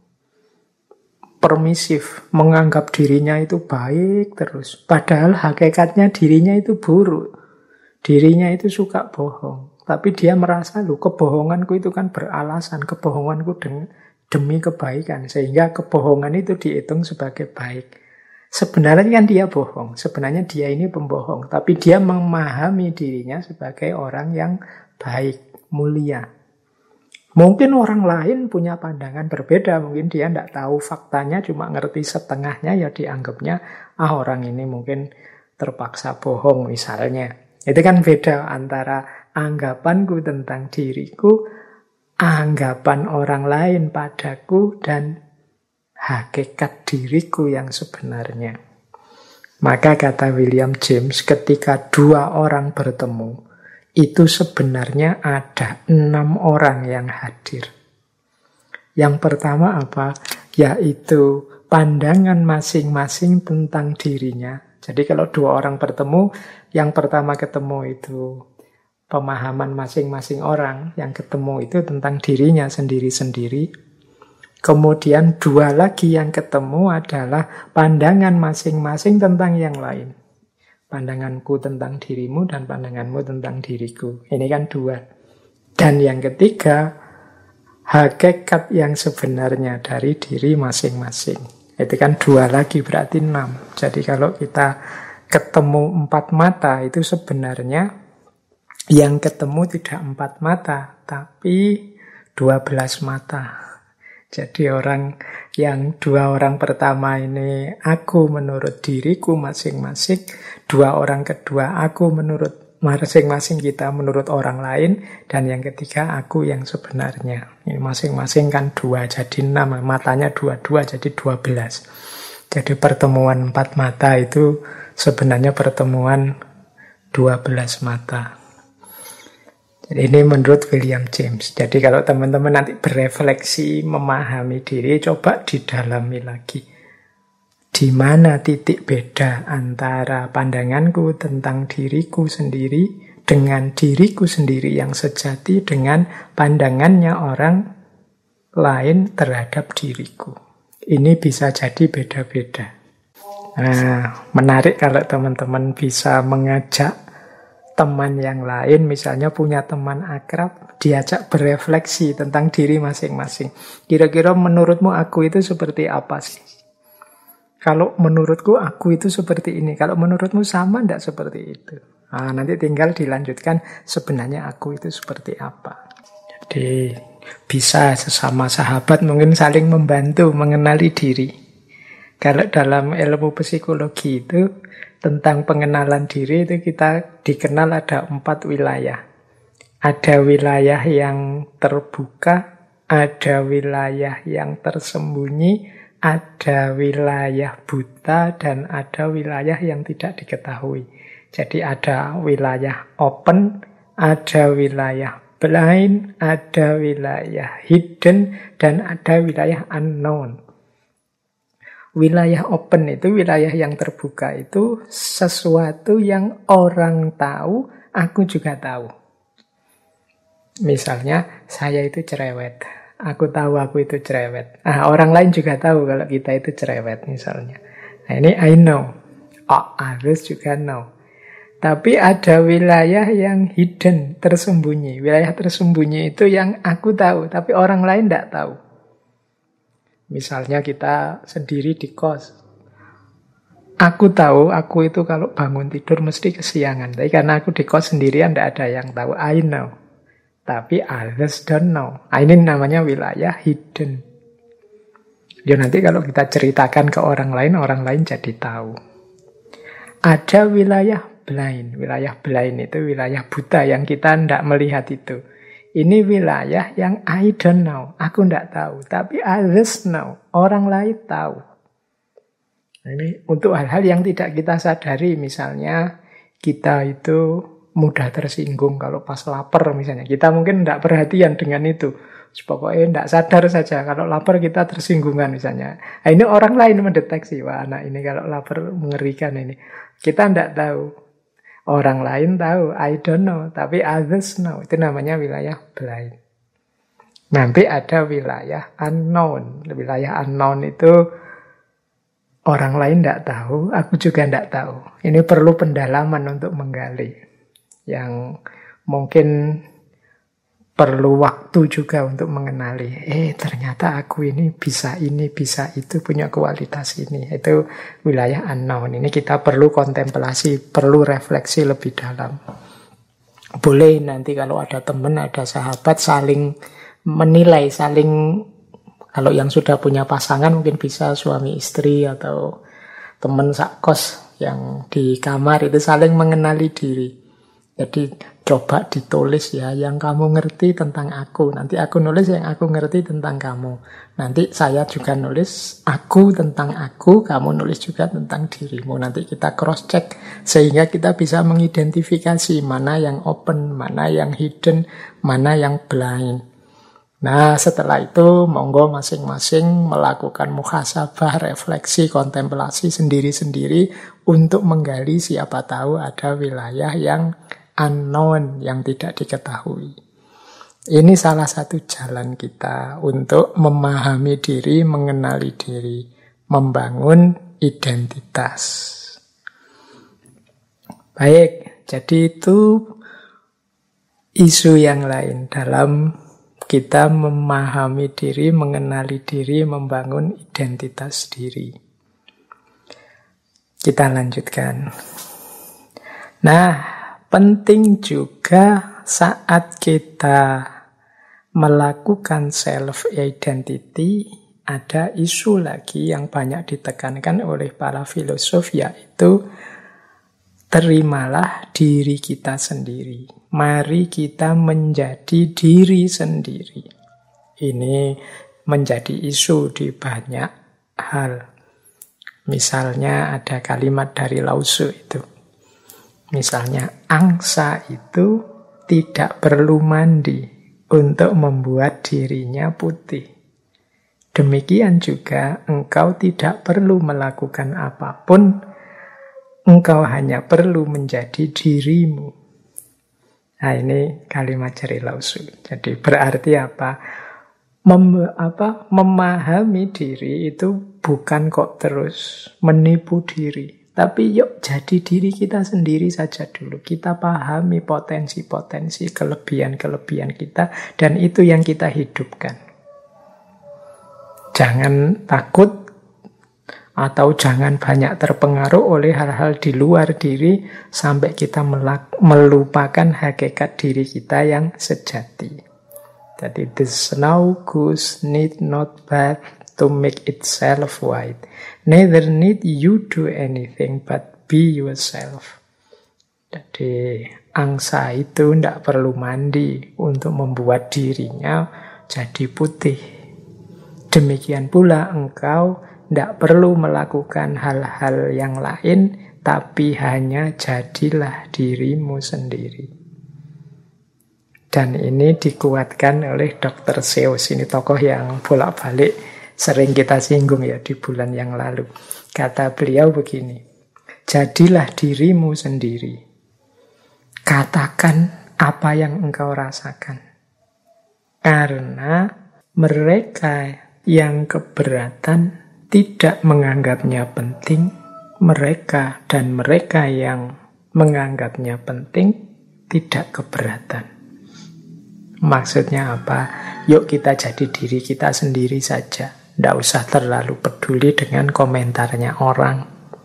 permisif, menganggap dirinya itu baik terus. Padahal hakikatnya dirinya itu buruk. Dirinya itu suka bohong. Tapi dia merasa, loh kebohonganku itu kan beralasan. Kebohonganku demi kebaikan. Sehingga kebohongan itu dihitung sebagai baik. Sebenarnya kan dia bohong. Sebenarnya dia ini pembohong. Tapi dia memahami dirinya sebagai orang yang baik, mulia. Mungkin orang lain punya pandangan berbeda, mungkin dia tidak tahu faktanya, cuma ngerti setengahnya, ya dianggapnya, orang ini mungkin terpaksa bohong misalnya. Itu kan beda antara anggapanku tentang diriku, anggapan orang lain padaku, dan hakikat diriku yang sebenarnya. Maka kata William James, ketika dua orang bertemu, itu sebenarnya ada 6 orang yang hadir. Yang pertama apa? Yaitu pandangan masing-masing tentang dirinya. Jadi kalau dua orang bertemu, yang pertama ketemu itu pemahaman masing-masing orang, yang ketemu itu tentang dirinya sendiri-sendiri. Kemudian dua lagi yang ketemu adalah pandangan masing-masing tentang yang lain. Pandanganku tentang dirimu dan pandanganmu tentang diriku. Ini kan dua. Dan yang ketiga, hakikat yang sebenarnya dari diri masing-masing. Itu kan dua lagi, berarti 6. Jadi kalau kita ketemu 4 mata, itu sebenarnya yang ketemu tidak 4 mata, tapi 12 mata. Jadi yang dua orang pertama ini aku menurut diriku masing-masing, dua orang kedua aku menurut masing-masing kita menurut orang lain, dan yang ketiga aku yang sebenarnya. Ini masing-masing kan 2 jadi 6, matanya 2 jadi 12. Jadi pertemuan 4 mata itu sebenarnya pertemuan 12 mata. Ini menurut William James. Jadi kalau teman-teman nanti berefleksi, memahami diri, coba didalami lagi. Di mana titik beda antara pandanganku tentang diriku sendiri dengan diriku sendiri yang sejati dengan pandangannya orang lain terhadap diriku. Ini bisa jadi beda-beda. Nah, menarik kalau teman-teman bisa mengajak teman yang lain, misalnya punya teman akrab, diajak berefleksi tentang diri masing-masing. Kira-kira menurutmu aku itu seperti apa sih? Kalau menurutku aku itu seperti ini. Kalau menurutmu sama enggak seperti itu? Nah, nanti tinggal dilanjutkan sebenarnya aku itu seperti apa. Jadi bisa sesama sahabat mungkin saling membantu mengenali diri. Kalau dalam ilmu psikologi itu tentang pengenalan diri itu kita dikenal ada 4 wilayah. Ada wilayah yang terbuka, ada wilayah yang tersembunyi, ada wilayah buta, dan ada wilayah yang tidak diketahui. Jadi ada wilayah open, ada wilayah blind, ada wilayah hidden, dan ada wilayah unknown. Wilayah open itu, wilayah yang terbuka itu sesuatu yang orang tahu, aku juga tahu. Misalnya, saya itu cerewet. Aku tahu aku itu cerewet. Orang lain juga tahu kalau kita itu cerewet misalnya. Nah, ini I know. Others juga know. Tapi ada wilayah yang hidden, tersembunyi. Wilayah tersembunyi itu yang aku tahu, tapi orang lain tidak tahu. Misalnya kita sendiri di kos. Aku tahu, aku itu kalau bangun tidur mesti kesiangan. Tapi karena aku di kos sendirian, tidak ada yang tahu. I know. Tapi others don't know. Ini namanya wilayah hidden. Ya nanti kalau kita ceritakan ke orang lain jadi tahu. Ada wilayah blind. Wilayah blind itu wilayah buta yang kita tidak melihat itu. Ini wilayah yang I don't know. Aku tidak tahu. Tapi others know. Orang lain tahu. Ini untuk hal-hal yang tidak kita sadari. Misalnya kita itu mudah tersinggung kalau pas lapar misalnya. Kita mungkin tidak perhatian dengan itu. Pokoknya tidak sadar saja. Kalau lapar kita tersinggungan misalnya. Nah, ini orang lain mendeteksi. Wah, anak ini kalau lapar mengerikan ini. Kita tidak tahu. Orang lain tahu, I don't know, tapi others know. Itu namanya wilayah blind. Nanti ada wilayah unknown. Wilayah unknown itu orang lain tidak tahu, aku juga tidak tahu. Ini perlu pendalaman untuk menggali. Yang mungkin perlu waktu juga untuk mengenali. Ternyata aku ini, bisa itu, punya kualitas ini. Itu wilayah unknown. Ini kita perlu kontemplasi, perlu refleksi lebih dalam. Boleh nanti kalau ada teman, ada sahabat, saling menilai saling. Kalau yang sudah punya pasangan mungkin bisa suami istri atau teman sakos yang di kamar itu saling mengenali diri. Jadi coba ditulis ya yang kamu ngerti tentang aku. Nanti aku nulis yang aku ngerti tentang kamu. Nanti saya juga nulis aku tentang aku, kamu nulis juga tentang dirimu. Nanti kita cross check sehingga kita bisa mengidentifikasi mana yang open, mana yang hidden, mana yang blind. Nah, setelah itu monggo masing-masing melakukan muhasabah, refleksi, kontemplasi sendiri-sendiri untuk menggali siapa tahu ada wilayah yang unknown, yang tidak diketahui. Ini salah satu jalan kita untuk memahami diri, mengenali diri, membangun identitas. Baik, jadi itu isu yang lain dalam kita memahami diri, mengenali diri, membangun identitas diri. Kita lanjutkan. Nah, penting juga saat kita melakukan self-identity, ada isu lagi yang banyak ditekankan oleh para filosof, yaitu terimalah diri kita sendiri. Mari kita menjadi diri sendiri. Ini menjadi isu di banyak hal. Misalnya ada kalimat dari Lao Tzu itu. Misalnya, angsa itu tidak perlu mandi untuk membuat dirinya putih. Demikian juga engkau tidak perlu melakukan apapun, engkau hanya perlu menjadi dirimu. Nah, ini kalimat dari Lao Tzu. Jadi berarti apa? Memahami diri itu bukan kok terus menipu diri. Tapi yuk jadi diri kita sendiri saja dulu. Kita pahami potensi-potensi, kelebihan-kelebihan kita. Dan itu yang kita hidupkan. Jangan takut atau jangan banyak terpengaruh oleh hal-hal di luar diri sampai kita melupakan hakikat diri kita yang sejati. Jadi the snow goose need not bath to make itself white. Neither need you do anything but be yourself. Jadi angsa itu tidak perlu mandi untuk membuat dirinya jadi putih. Demikian pula engkau tidak perlu melakukan hal-hal yang lain, tapi hanya jadilah dirimu sendiri. Dan ini dikuatkan oleh Dr. Seuss. Ini tokoh yang bolak-balik sering kita singgung ya di bulan yang lalu. Kata beliau begini, jadilah dirimu sendiri. Katakan apa yang engkau rasakan. Karena mereka yang keberatan tidak menganggapnya penting, mereka yang menganggapnya penting tidak keberatan. Maksudnya apa? Yuk kita jadi diri kita sendiri saja. Tidak usah terlalu peduli dengan komentarnya orang.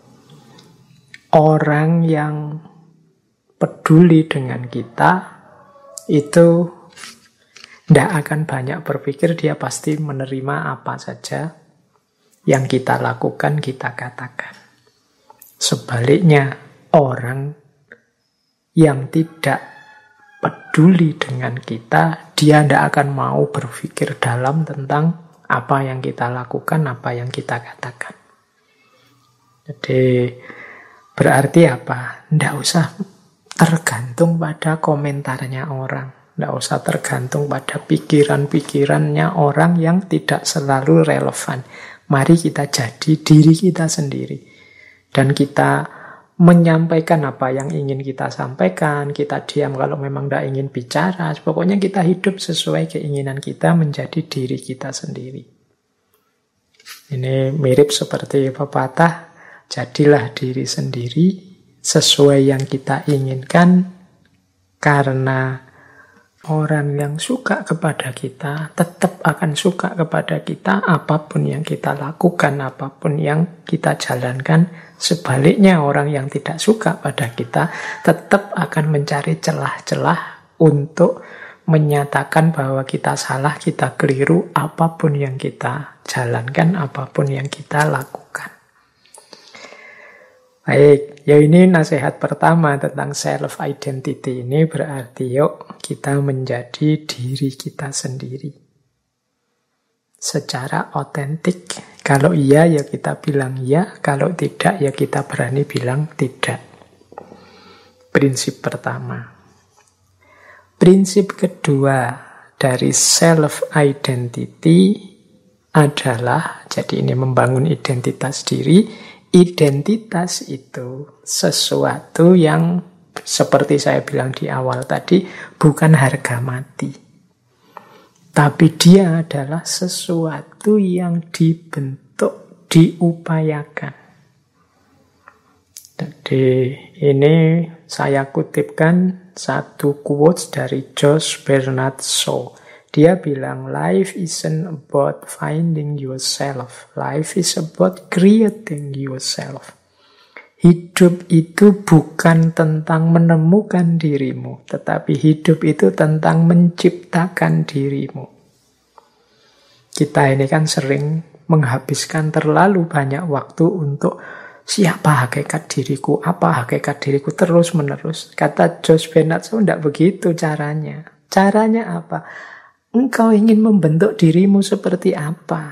Orang yang peduli dengan kita itu tidak akan banyak berpikir, dia pasti menerima apa saja yang kita lakukan, kita katakan. Sebaliknya, orang yang tidak peduli dengan kita, dia tidak akan mau berpikir dalam tentang apa yang kita lakukan, apa yang kita katakan. Jadi, berarti apa? Tidak usah tergantung pada komentarnya orang. Tidak usah tergantung pada pikiran-pikirannya orang yang tidak selalu relevan. Mari kita jadi diri kita sendiri. Dan kita menyampaikan apa yang ingin kita sampaikan. Kita diam kalau memang tidak ingin bicara. Pokoknya kita hidup sesuai keinginan kita menjadi diri kita sendiri. Ini mirip seperti pepatah. Jadilah diri sendiri sesuai yang kita inginkan. Karena orang yang suka kepada kita tetap akan suka kepada kita apapun yang kita lakukan, apapun yang kita jalankan. Sebaliknya orang yang tidak suka pada kita tetap akan mencari celah-celah untuk menyatakan bahwa kita salah, kita keliru, apapun yang kita jalankan, apapun yang kita lakukan. Baik, ya ini nasihat pertama tentang self-identity. Ini berarti yuk kita menjadi diri kita sendiri. Secara otentik. Kalau iya ya kita bilang iya, kalau tidak ya kita berani bilang tidak. Prinsip pertama. Prinsip kedua dari self-identity adalah, jadi ini membangun identitas diri. Identitas itu sesuatu yang seperti saya bilang di awal tadi, bukan harga mati. Tapi dia adalah sesuatu yang dibentuk, diupayakan. Jadi ini saya kutipkan satu quotes dari Josh Bernard Shaw. Dia bilang, life isn't about finding yourself. Life is about creating yourself. Hidup itu bukan tentang menemukan dirimu, tetapi hidup itu tentang menciptakan dirimu. Kita ini kan sering menghabiskan terlalu banyak waktu untuk siapa hakikat diriku, apa hakikat diriku, terus-menerus. Kata Josh Bernard Shaw, tidak begitu caranya. Caranya apa? Engkau ingin membentuk dirimu seperti apa?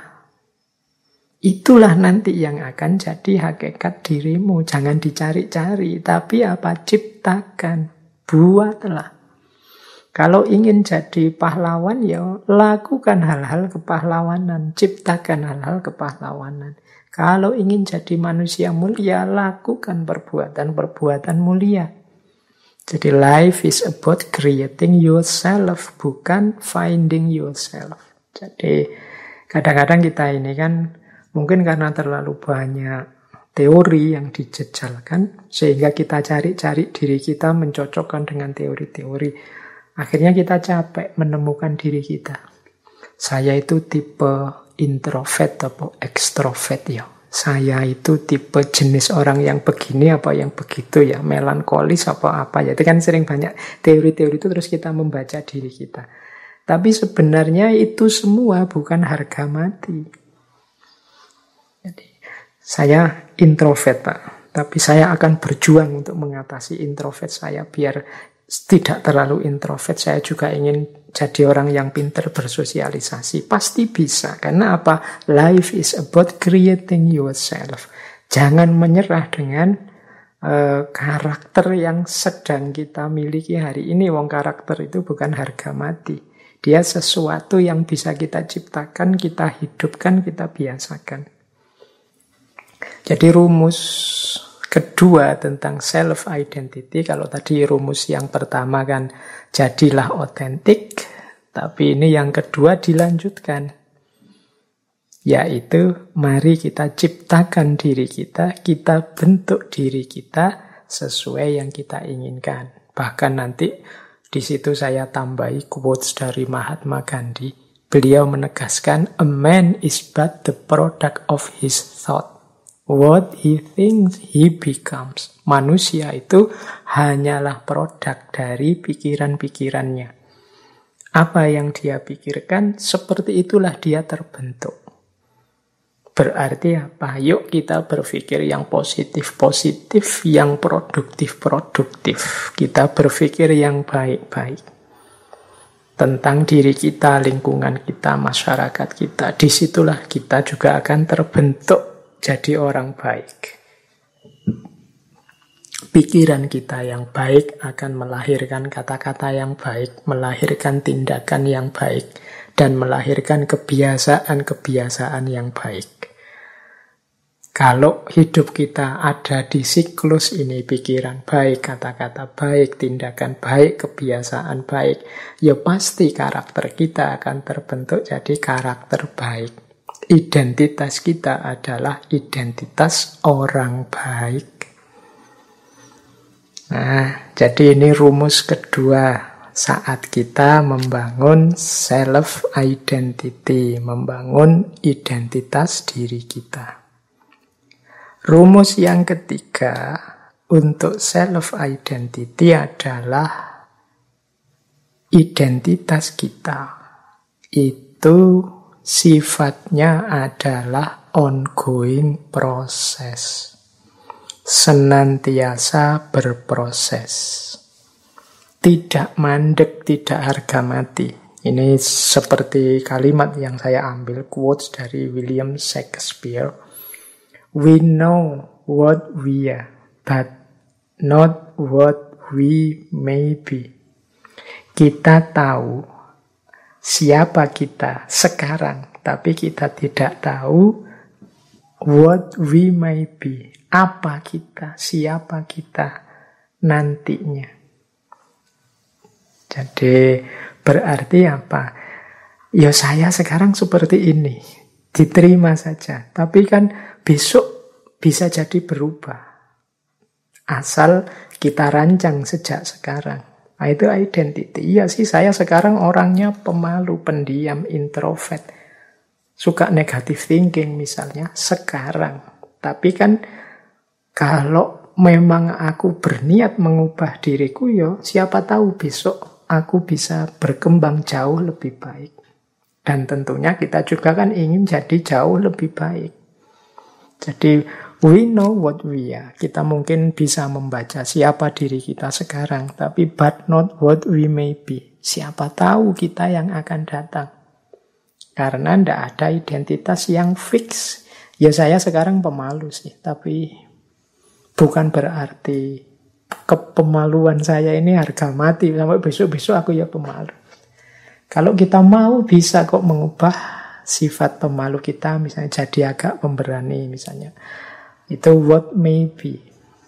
Itulah nanti yang akan jadi hakikat dirimu. Jangan dicari-cari, tapi apa? Ciptakan, buatlah. Kalau ingin jadi pahlawan, ya lakukan hal-hal kepahlawanan, ciptakan hal-hal kepahlawanan. Kalau ingin jadi manusia mulia, lakukan perbuatan-perbuatan mulia. Jadi life is about creating yourself, bukan finding yourself. Jadi kadang-kadang kita ini kan mungkin karena terlalu banyak teori yang dijejalkan, sehingga kita cari-cari diri kita mencocokkan dengan teori-teori. Akhirnya kita capek menemukan diri kita. Saya itu tipe introvert atau ekstrovert ya. Saya itu tipe jenis orang yang begini apa yang begitu ya, melankolis apa ya. Itu kan sering banyak teori-teori itu, terus kita membaca diri kita. Tapi sebenarnya itu semua bukan harga mati. Jadi, saya introvert Pak, tapi saya akan berjuang untuk mengatasi introvert saya biar tidak terlalu introvert. Saya juga ingin jadi orang yang pintar bersosialisasi. Pasti bisa. Karena apa? Life is about creating yourself. Jangan menyerah dengan karakter yang sedang kita miliki hari ini. Wong karakter itu bukan harga mati. Dia sesuatu yang bisa kita ciptakan, kita hidupkan, kita biasakan. Jadi rumus kedua tentang self-identity, kalau tadi rumus yang pertama kan jadilah otentik, tapi ini yang kedua dilanjutkan, yaitu mari kita ciptakan diri kita, kita bentuk diri kita sesuai yang kita inginkan. Bahkan nanti di situ saya tambahi quotes dari Mahatma Gandhi. Beliau menegaskan, a man is but the product of his thought. What he thinks, he becomes. Manusia itu hanyalah produk dari pikiran-pikirannya. Apa yang dia pikirkan, seperti itulah dia terbentuk. Berarti apa? Yuk kita berpikir yang positif-positif, yang produktif-produktif. Kita berpikir yang baik-baik. Tentang diri kita, lingkungan kita, masyarakat kita. Disitulah kita juga akan terbentuk jadi orang baik. Pikiran kita yang baik akan melahirkan kata-kata yang baik, melahirkan tindakan yang baik, dan melahirkan kebiasaan-kebiasaan yang baik. Kalau hidup kita ada di siklus ini, pikiran baik, kata-kata baik, tindakan baik, kebiasaan baik, ya pasti karakter kita akan terbentuk jadi karakter baik. Identitas kita adalah identitas orang baik. Nah, jadi ini rumus kedua saat kita membangun self-identity, membangun identitas diri kita. Rumus yang ketiga untuk self-identity adalah identitas kita itu sifatnya adalah ongoing proses. Senantiasa berproses. Tidak mandek, tidak harga mati. Ini seperti kalimat yang saya ambil, quotes dari William Shakespeare. We know what we are, but not what we may be. Kita tahu siapa kita sekarang, tapi kita tidak tahu what we may be. Apa kita, siapa kita nantinya. Jadi berarti apa? Ya saya sekarang seperti ini, diterima saja. Tapi kan besok bisa jadi berubah. Asal kita rancang sejak sekarang. Nah, itu identity. Iya sih, saya sekarang orangnya pemalu, pendiam, introvert. Suka negative thinking misalnya, sekarang. Tapi kan kalau memang aku berniat mengubah diriku, ya siapa tahu besok aku bisa berkembang jauh lebih baik. Dan tentunya kita juga kan ingin jadi jauh lebih baik. Jadi we know what we are. Kita mungkin bisa membaca siapa diri kita sekarang, tapi but not what we may be. Siapa tahu kita yang akan datang. Karena tidak ada identitas yang fix. Ya saya sekarang pemalu sih, tapi bukan berarti kepemaluan saya ini harga mati. Sampai besok-besok aku ya pemalu. Kalau kita mau bisa kok mengubah sifat pemalu kita, misalnya jadi agak pemberani misalnya. Itu what may be.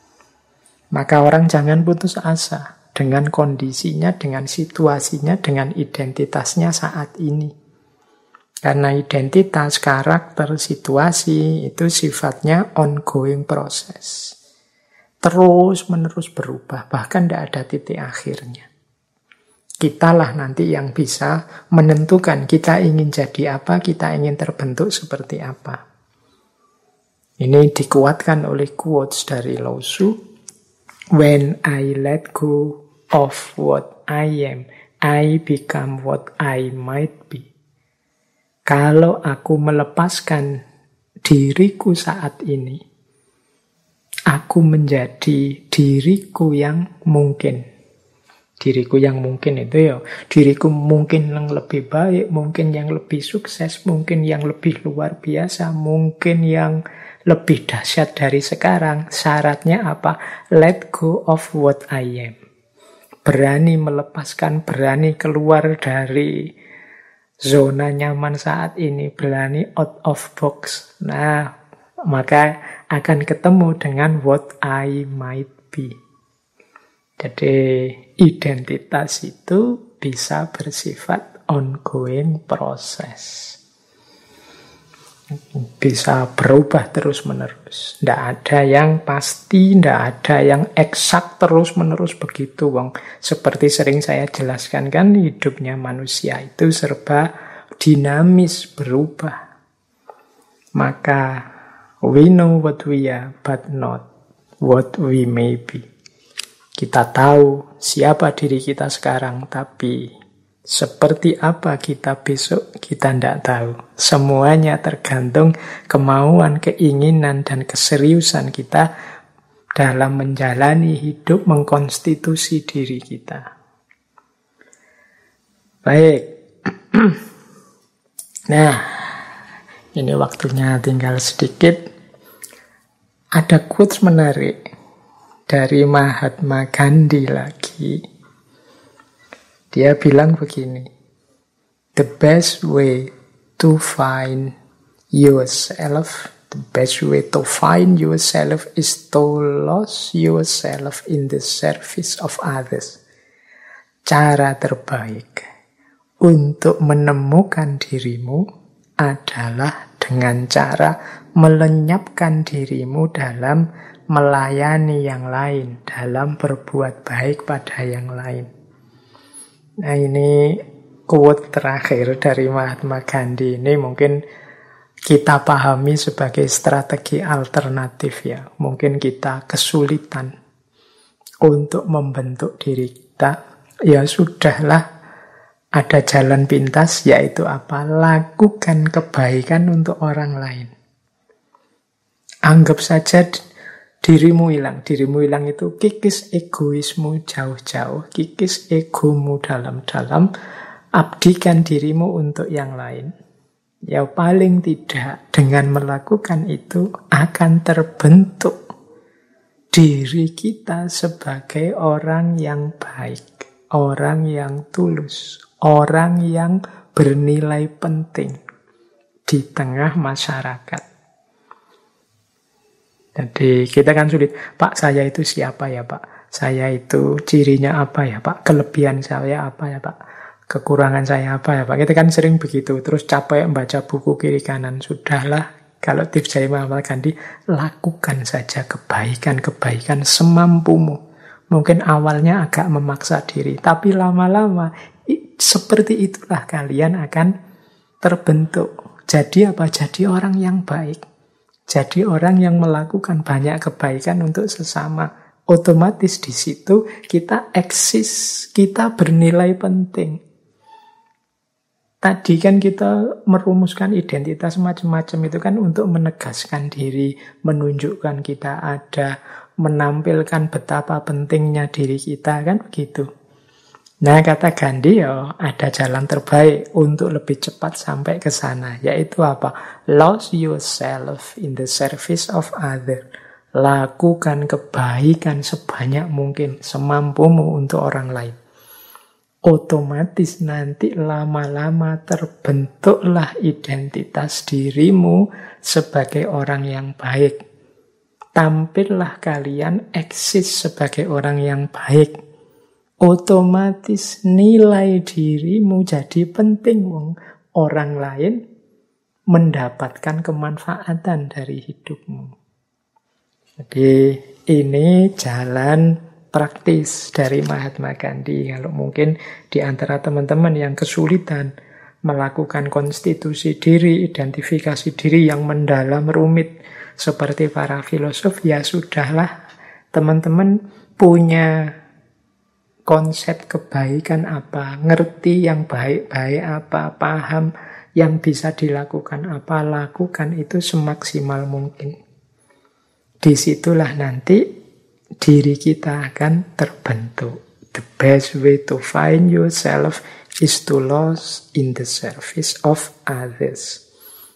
Maka orang jangan putus asa dengan kondisinya, dengan situasinya, dengan identitasnya saat ini. Karena identitas, karakter, situasi itu sifatnya ongoing proses. Terus-menerus berubah, bahkan tidak ada titik akhirnya. Kitalah nanti yang bisa menentukan kita ingin jadi apa, kita ingin terbentuk seperti apa. Ini dikuatkan oleh quotes dari Lao Tzu. When I let go of what I am, I become what I might be. Kalau aku melepaskan diriku saat ini, aku menjadi diriku yang mungkin. Diriku yang mungkin itu ya, diriku mungkin yang lebih baik, mungkin yang lebih sukses, mungkin yang lebih luar biasa, mungkin yang lebih dahsyat dari sekarang. Syaratnya apa? Let go of what I am. Berani melepaskan, berani keluar dari zona nyaman saat ini, berani out of box. Nah, maka akan ketemu dengan what I might be. Jadi identitas itu bisa bersifat ongoing proses. Bisa berubah terus-menerus. Tidak ada yang pasti, tidak ada yang eksak terus-menerus begitu. Wong, seperti sering saya jelaskan kan, hidupnya manusia itu serba dinamis, berubah. Maka we know what we are, but not what we may be. Kita tahu siapa diri kita sekarang, tapi seperti apa kita besok, kita tidak tahu. Semuanya tergantung kemauan, keinginan, dan keseriusan kita dalam menjalani hidup, mengkonstitusi diri kita. Baik. Nah, ini waktunya tinggal sedikit. Ada quotes menarik dari Mahatma Gandhi lagi. Dia bilang begini, the best way to find yourself, the best way to find yourself is to lose yourself in the service of others. Cara terbaik untuk menemukan dirimu adalah dengan cara melenyapkan dirimu dalam melayani yang lain, dalam berbuat baik pada yang lain. Nah, ini quote terakhir dari Mahatma Gandhi. Ini mungkin kita pahami sebagai strategi alternatif ya. Mungkin kita kesulitan untuk membentuk diri kita. Ya sudahlah, Ada jalan pintas, yaitu apa? Lakukan kebaikan untuk orang lain. Anggap saja dirimu hilang. Dirimu hilang itu kikis egoismu jauh-jauh, kikis egomu dalam-dalam, abdikan dirimu untuk yang lain. Ya paling tidak dengan melakukan itu akan terbentuk diri kita sebagai orang yang baik, orang yang tulus, orang yang bernilai penting di tengah masyarakat. Jadi kita kan sulit, Pak saya itu siapa ya Pak? Saya itu cirinya apa ya Pak? Kelebihan saya apa ya Pak? Kekurangan saya apa ya Pak? Kita kan sering begitu, terus capek membaca buku kiri kanan. Sudahlah, kalau tips dari Mahatma Gandhi, lakukan saja kebaikan-kebaikan semampumu. Mungkin awalnya agak memaksa diri, tapi lama-lama seperti itulah kalian akan terbentuk. Jadi apa? Jadi orang yang baik. Jadi orang yang melakukan banyak kebaikan untuk sesama. Otomatis di situ kita eksis, kita bernilai penting. Tadi kan kita merumuskan identitas macam-macam itu kan untuk menegaskan diri, menunjukkan kita ada, menampilkan betapa pentingnya diri kita, kan begitu. Nah, kata Gandhi, ya ada jalan terbaik untuk lebih cepat sampai ke sana, yaitu apa? Lose yourself in the service of others. Lakukan kebaikan sebanyak mungkin, semampumu untuk orang lain. Otomatis nanti lama-lama terbentuklah identitas dirimu sebagai orang yang baik. Tampillah kalian eksis sebagai orang yang baik. Otomatis nilai dirimu jadi penting. Orang lain mendapatkan kemanfaatan dari hidupmu. Jadi ini jalan praktis dari Mahatma Gandhi. Kalau mungkin di antara teman-teman yang kesulitan melakukan konstitusi diri, identifikasi diri yang mendalam, rumit, seperti para filosof, ya sudahlah, teman-teman punya konsep kebaikan apa, ngerti yang baik-baik apa, paham yang bisa dilakukan apa, lakukan itu semaksimal mungkin. Disitulah nanti diri kita akan terbentuk. The best way to find yourself is to lose in the service of others.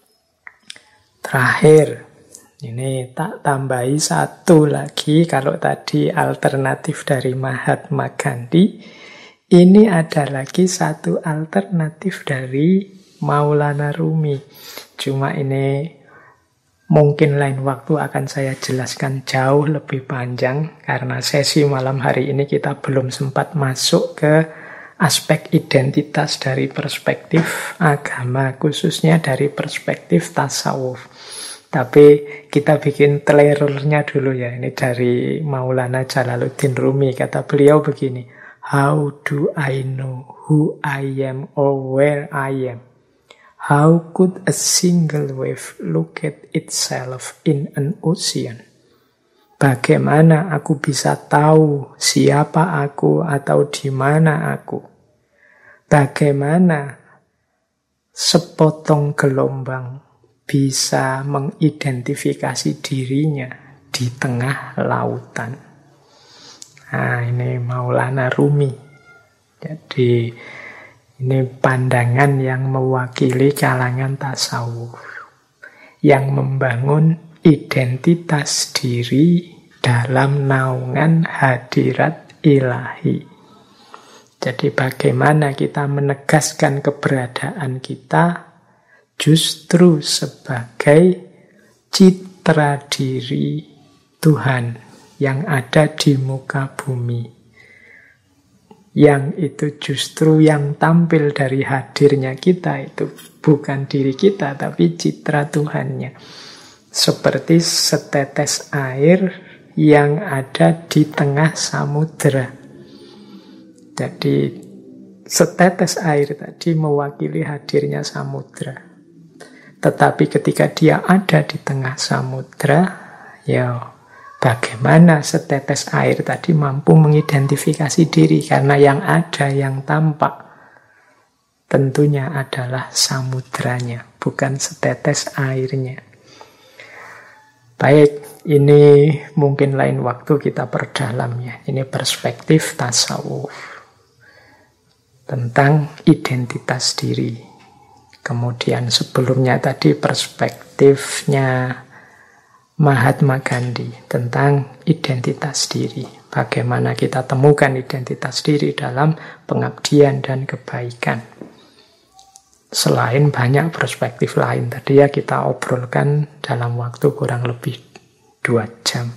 Terakhir, ini tak tambahi satu lagi. Kalau tadi alternatif dari Mahatma Gandhi, ini ada lagi satu alternatif dari Maulana Rumi. Cuma ini mungkin lain waktu akan saya jelaskan jauh lebih panjang, karena sesi malam hari ini kita belum sempat masuk ke aspek identitas dari perspektif agama, khususnya dari perspektif tasawuf. Tapi kita bikin trailernya dulu ya. Ini dari Maulana Jalaluddin Rumi. Kata beliau begini, how do I know who I am or where I am? How could a single wave look at itself in an ocean? Bagaimana aku bisa tahu siapa aku atau di mana aku? Bagaimana sepotong gelombang bisa mengidentifikasi dirinya di tengah lautan? Nah, ini Maulana Rumi. Jadi ini pandangan yang mewakili kalangan tasawuf, yang membangun identitas diri dalam naungan hadirat ilahi. Jadi bagaimana kita menegaskan keberadaan kita justru sebagai citra diri Tuhan yang ada di muka bumi. Yang itu justru yang tampil dari hadirnya kita itu bukan diri kita, tapi citra Tuhannya. Seperti setetes air yang ada di tengah samudera. Jadi setetes air tadi mewakili hadirnya samudera. Tetapi ketika dia ada di tengah samudera, ya bagaimana setetes air tadi mampu mengidentifikasi diri, karena yang ada, yang tampak tentunya adalah samudranya, bukan setetes airnya. Baik, ini mungkin lain waktu kita perdalam ya. Ini perspektif tasawuf tentang identitas diri. Kemudian sebelumnya tadi perspektifnya Mahatma Gandhi tentang identitas diri. Bagaimana kita temukan identitas diri dalam pengabdian dan kebaikan. Selain banyak perspektif lain, tadi ya kita obrolkan dalam waktu kurang lebih 2 jam.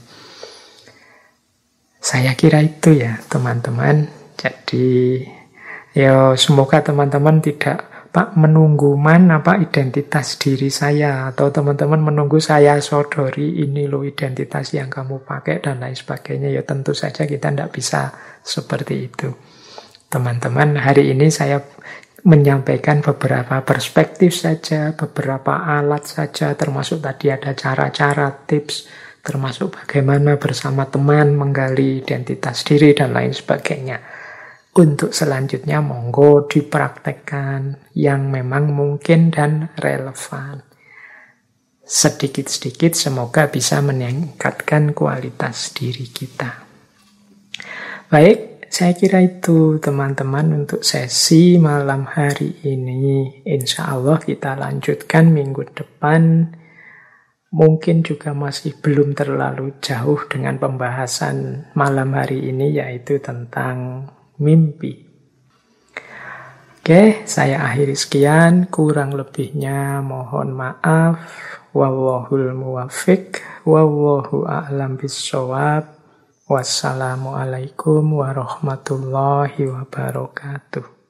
Saya kira itu ya teman-teman. Jadi ya semoga teman-teman tidak menunggu mana identitas diri saya, atau teman-teman menunggu saya sodori ini loh identitas yang kamu pakai dan lain sebagainya. Ya tentu saja kita tidak bisa seperti itu. Teman-teman, hari ini saya menyampaikan beberapa perspektif saja, beberapa alat saja, termasuk tadi ada cara-cara, tips, termasuk bagaimana bersama teman menggali identitas diri dan lain sebagainya. Untuk selanjutnya monggo dipraktekkan yang memang mungkin dan relevan. Sedikit-sedikit semoga bisa meningkatkan kualitas diri kita. Baik, saya kira itu teman-teman untuk sesi malam hari ini. Insya Allah kita lanjutkan minggu depan. Mungkin juga masih belum terlalu jauh dengan pembahasan malam hari ini, yaitu tentang mimpi. Oke, saya akhiri sekian. Kurang lebihnya mohon maaf. Wallahul muwaffiq. Wallahu a'lam bissawab. Wassalamualaikum warahmatullahi wabarakatuh.